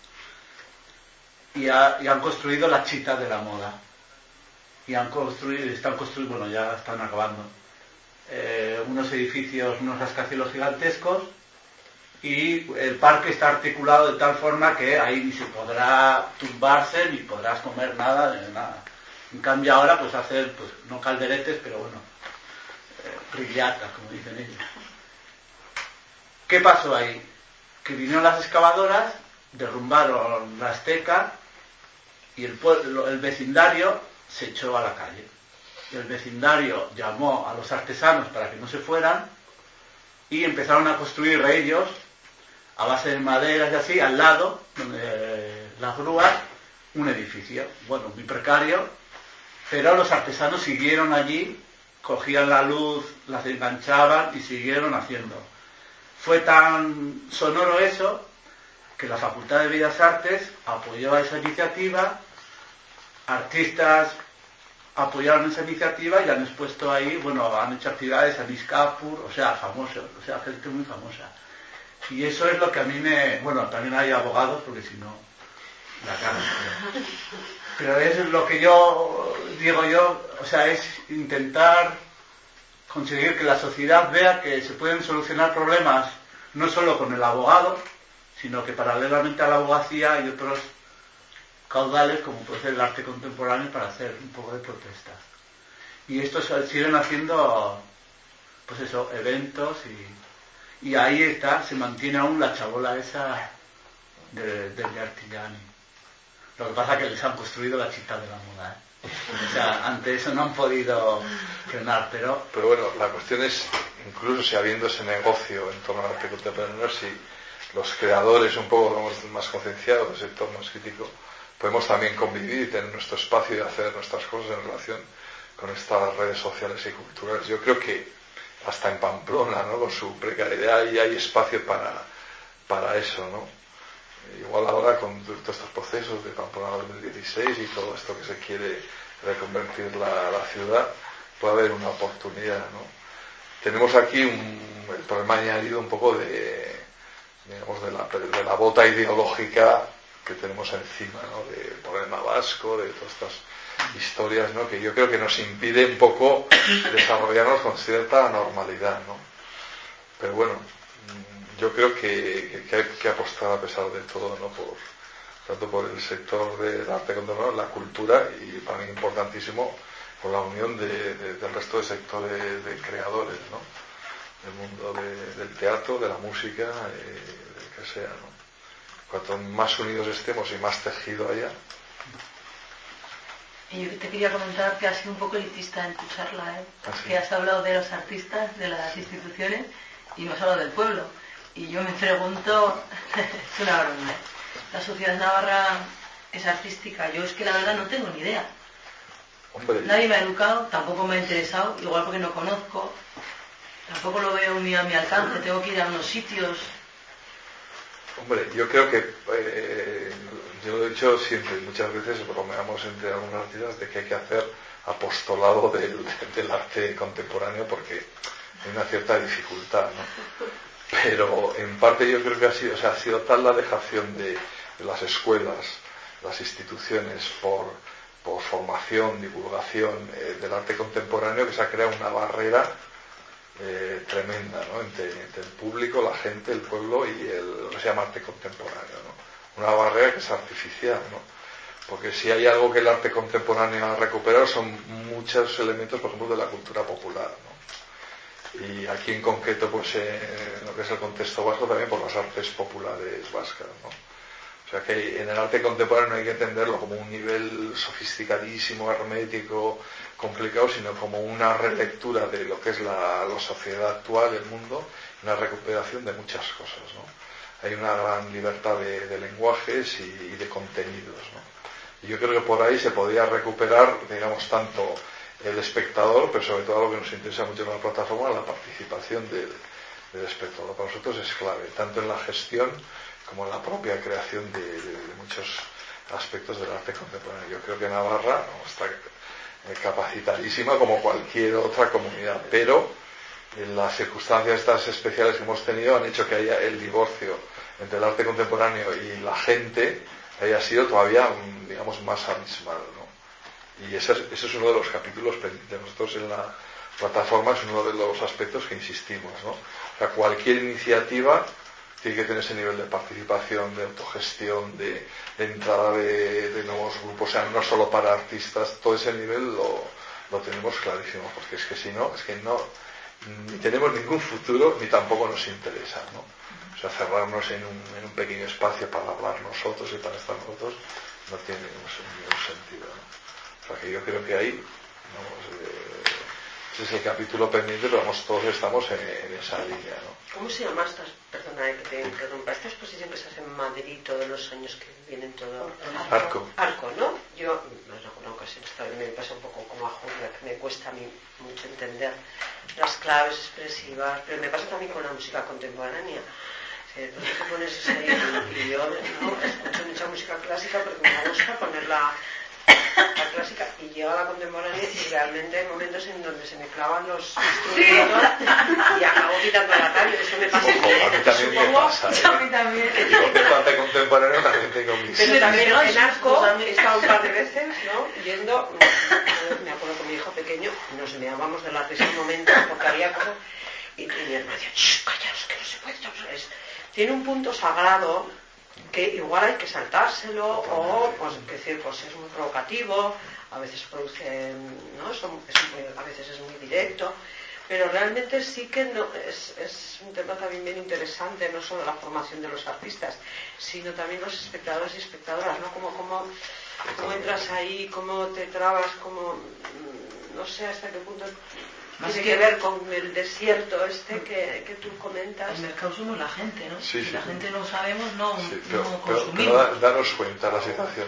Y, ha, y han construido la Città della Moda. Y han construido, están construyendo, bueno, ya están acabando, eh, unos edificios, unos rascacielos gigantescos, y el parque está articulado de tal forma que ahí ni se podrá tumbarse ni podrás comer nada de nada. En cambio ahora pues hacer, pues no calderetes, pero bueno, eh, grigliatas, como dicen ellos. ¿Qué pasó ahí? Que vinieron las excavadoras, derrumbaron la Azteca y el pueblo, el vecindario se echó a la calle. Y el vecindario llamó a los artesanos para que no se fueran y empezaron a construir ellos a base de maderas y así, al lado, donde eh, las grúas, un edificio, bueno, muy precario, pero los artesanos siguieron allí, cogían la luz, las enganchaban y siguieron haciendo. Fue tan sonoro eso que la Facultad de Bellas Artes apoyó a esa iniciativa, artistas apoyaron esa iniciativa y han expuesto ahí, bueno, han hecho actividades a Niskapur, o sea, famosos, o sea, gente muy famosa. Y eso es lo que a mí me... Bueno, también hay abogados, porque si no, la cara. Pero, pero es lo que yo digo yo, o sea, es intentar conseguir que la sociedad vea que se pueden solucionar problemas no solo con el abogado, sino que paralelamente a la abogacía hay otros caudales, como puede ser el arte contemporáneo, para hacer un poco de protesta. Y estos siguen haciendo, pues eso, eventos y, y ahí está, se mantiene aún la chabola esa de, de Artigiani. Lo que pasa es que les han construido la Città della Moda, ¿eh? O sea, ante eso no han podido frenar, pero... Pero bueno, la cuestión es, incluso si habiendo ese negocio en torno al arte contemporáneo, si los creadores un poco más concienciados del sector más crítico, podemos también convivir y tener nuestro espacio y hacer nuestras cosas en relación con estas redes sociales y culturales. Yo creo que hasta en Pamplona, ¿no?, con su precariedad, y hay espacio para, para eso, ¿no? Igual ahora con todos estos procesos de Pamplona dos mil dieciséis y todo esto que se quiere reconvertir la, la ciudad, puede haber una oportunidad, ¿no? Tenemos aquí un, el problema añadido un poco de, digamos, de la, de la bota ideológica que tenemos encima, ¿no?, del problema vasco, de todas estas historias, ¿no?, que yo creo que nos impide un poco desarrollarnos con cierta normalidad, ¿no? Pero bueno, yo creo que, que, que hay que apostar a pesar de todo, ¿no?, por, tanto por el sector del arte contemporáneo, la cultura, y para mí importantísimo por la unión de, de, del resto de sectores de creadores, ¿no?, del mundo de, del teatro, de la música, eh, del que sea, ¿no? Cuanto más unidos estemos y más tejido haya. Y yo te quería comentar que has sido un poco elitista en tu charla, ¿eh? ¿Ah, sí? Que has hablado de los artistas, de las instituciones, y no has hablado del pueblo. Y yo me pregunto, es una broma, ¿eh? La sociedad navarra es artística. Yo es que la verdad no tengo ni idea. Hombre. Nadie me ha educado, tampoco me ha interesado, igual porque no conozco, tampoco lo veo muy a mi alcance, tengo que ir a unos sitios. Hombre, yo creo que, eh, yo lo he dicho siempre, muchas veces bromeamos entre algunos artistas de que hay que hacer apostolado del, del arte contemporáneo porque hay una cierta dificultad, ¿no? Pero en parte yo creo que ha sido, o sea, ha sido tal la dejación de, de las escuelas, las instituciones por, por formación, divulgación eh, del arte contemporáneo, que se ha creado una barrera Eh, tremenda, ¿no? entre, entre el público, la gente, el pueblo y el, lo que se llama arte contemporáneo, ¿no? Una barrera que es artificial, ¿no? Porque si hay algo que el arte contemporáneo ha recuperado son muchos elementos, por ejemplo, de la cultura popular, ¿no? Y aquí en concreto, pues eh, en lo que es el contexto vasco, también por las artes populares vascas, ¿no? O sea que en el arte contemporáneo hay que entenderlo como un nivel sofisticadísimo, hermético, complicado, sino como una relectura de lo que es la, la sociedad actual, el mundo, una recuperación de muchas cosas, ¿no? Hay una gran libertad de, de lenguajes y, y de contenidos, ¿no? Y yo creo que por ahí se podría recuperar, digamos, tanto el espectador, pero sobre todo lo que nos interesa mucho en la plataforma, la participación del, del espectador. Para nosotros es clave, tanto en la gestión como en la propia creación de, de, de muchos aspectos del arte contemporáneo. Yo creo que Navarra no, está capacitadísima como cualquier otra comunidad, pero en las circunstancias estas especiales que hemos tenido han hecho que haya el divorcio entre el arte contemporáneo y la gente haya sido todavía, digamos, más abismal, ¿no? Y ese es, ese es uno de los capítulos pendientes. Nosotros en la plataforma es uno de los aspectos que insistimos, ¿no? O sea, cualquier iniciativa tiene que tener ese nivel de participación, de autogestión, de, de entrada de, de nuevos grupos, o sea, no solo para artistas, todo ese nivel lo, lo tenemos clarísimo, porque es que si no, es que no, ni tenemos ningún futuro, ni tampoco nos interesa, ¿no? O sea, cerrarnos en un, en un pequeño espacio para hablar nosotros y para estar nosotros no tiene ningún, ningún sentido, ¿no? O sea, que yo creo que ahí, vamos, eh, ese es el capítulo pendiente, pero vamos, todos estamos en, en esa línea, ¿no? ¿Cómo se llama esta, perdona que te interrumpa, esta exposición que se hace en Madrid todos los años que vienen todo? Arco. Arco, ¿no? Yo, no sé, una ocasión me pasa un poco como a Julia, que me cuesta a mí mucho entender las claves expresivas, pero me pasa también con la música contemporánea. Entonces te pones ahí, y yo no escucho mucha música clásica porque me gusta ponerla la clásica y llega la contemporánea y realmente hay momentos en donde se me clavan los instrumentos y acabo quitando la calle. Eso me pasa. Ojo, a mí también me pasa, ¿eh? A mí también. Yo que arte contemporáneo también tengo mis... Pero también en Arco he estado un par de veces, ¿no? Yendo, me acuerdo con mi hijo pequeño, nos meábamos de la risa un momento porque había cosas y, y mi hermana decía, shh, callaos, que no se puede. Es, tiene un punto sagrado que igual hay que saltárselo o, pues, decir, pues es muy provocativo, a veces produce, ¿no? Son, es muy, a veces es muy directo, pero realmente sí que no, es, es un tema también bien interesante, no solo la formación de los artistas, sino también los espectadores y espectadoras, ¿no? Cómo, cómo, cómo entras ahí, cómo te trabas, cómo, no sé hasta qué punto... Más tiene que, que ver con el desierto este que, que tú comentas. El mercado somos la gente, ¿no? Sí, si sí, la sí. gente no sabemos, no, sí, pero, no pero, consumimos. pero daros cuenta la situación.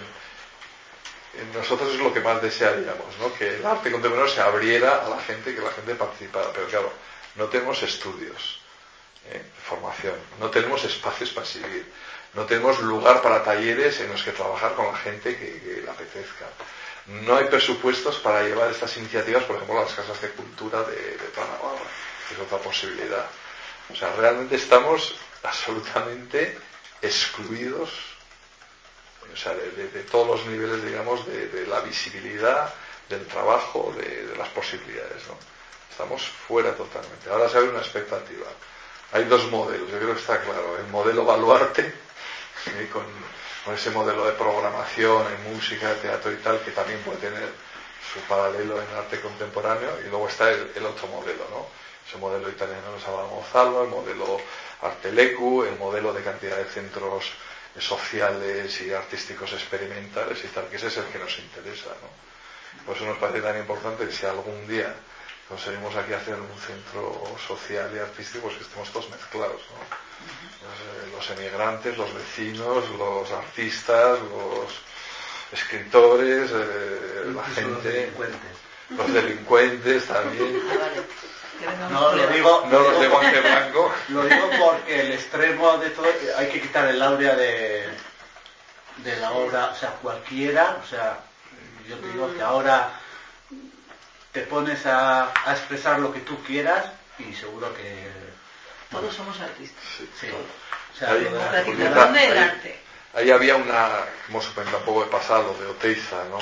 Nosotros es lo que más desearíamos, ¿no? Que el arte contemporáneo se abriera a la gente, que la gente participara. Pero claro, no tenemos estudios, ¿eh? formación, no tenemos espacios para seguir, no tenemos lugar para talleres en los que trabajar con la gente que, que le apetezca. No hay presupuestos para llevar estas iniciativas, por ejemplo, a las casas de cultura de, de toda Navarra, que es otra posibilidad. O sea, realmente estamos absolutamente excluidos, o sea, de, de, de todos los niveles, digamos, de, de la visibilidad, del trabajo, de, de las posibilidades, ¿no? Estamos fuera totalmente. Ahora se abre una expectativa. Hay dos modelos, yo creo que está claro. El modelo Baluarte, ¿sí? con... con ese modelo de programación en música, teatro y tal, que también puede tener su paralelo en arte contemporáneo, y luego está el, el otro modelo, ¿no? Ese modelo italiano de Salvador Gonzalo, el modelo Artelecu, el modelo de cantidad de centros sociales y artísticos experimentales y tal, que ese es el que nos interesa, ¿no? Por eso nos parece tan importante que si algún día conseguimos aquí hacer un centro social y artístico, pues que estemos todos mezclados, ¿no? Los emigrantes, los vecinos, los artistas, los escritores, eh, la gente, los delincuentes. los delincuentes también. Ah, vale. Que venga No, un lo colega. digo, No los de guante blanco. lo digo porque el extremo de todo, hay que quitar el aurea de, de la obra, o sea, cualquiera, o sea, yo te digo que ahora te pones a, a expresar lo que tú quieras y seguro que... Todos somos artistas. Sí, Sí. todo. O sea, Ahí, lo de la porque Democratización ahí- del arte. Ahí había una, hemos comentado un poco de pasado, de Oteiza, ¿no?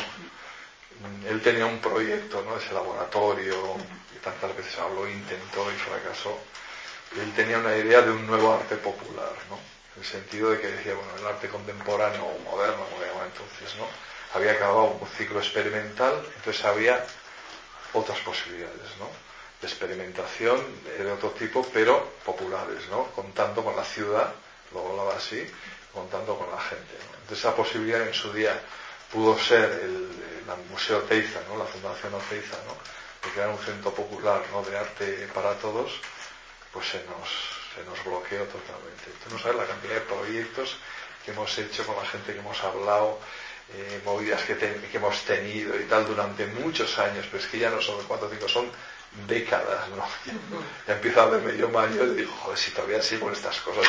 Él tenía un proyecto, ¿no? Ese laboratorio, que tantas veces habló, intentó y fracasó. Él tenía una idea de un nuevo arte popular, ¿no? En el sentido de que decía, bueno, el arte contemporáneo o moderno, como le llamaban entonces, ¿no? Había acabado un ciclo experimental, entonces había otras posibilidades, ¿no? De experimentación de otro tipo, pero populares, ¿no? Contando con la ciudad, lo hablaba así, contando con la gente, ¿no? Entonces esa posibilidad en su día pudo ser el, el Museo Oteiza, ¿no? La Fundación Oteiza, ¿no? Porque era un centro popular, ¿no? De arte para todos, pues se nos, se nos bloqueó totalmente. Entonces no sabes la cantidad de proyectos que hemos hecho con la gente que hemos hablado, eh, movidas que, ten, que hemos tenido y tal durante muchos años, pero es que ya no son cuatro o cinco, son décadas, ¿no? Ya, ya empiezo a verme yo mayor y digo, joder, si todavía sigo en estas cosas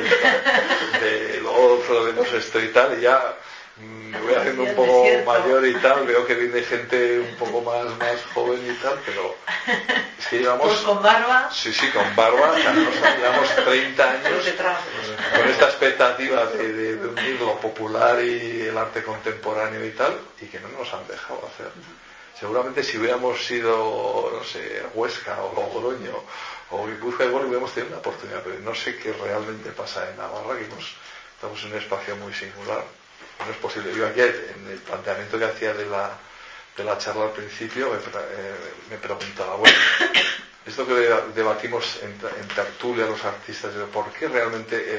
de, de lo otro, de no sé esto y tal, y ya me voy haciendo un poco mayor y tal, veo que viene gente un poco más, más joven y tal, pero es que llevamos... Pues con barba. Sí, sí, con barba, o sea, nos llevamos treinta años con esta expectativa de, de, de unir lo popular y el arte contemporáneo y tal, y que no nos han dejado hacer. Seguramente si hubiéramos sido, no sé, Huesca o Logroño o Guipúzcoa, igual hubiéramos tenido una oportunidad, pero no sé qué realmente pasa en Navarra, que hemos, estamos en un espacio muy singular. No es posible. Yo aquí, en el planteamiento que hacía de la, de la charla al principio, me, eh, me preguntaba, bueno, esto que debatimos en, en tertulia los artistas, ¿por qué realmente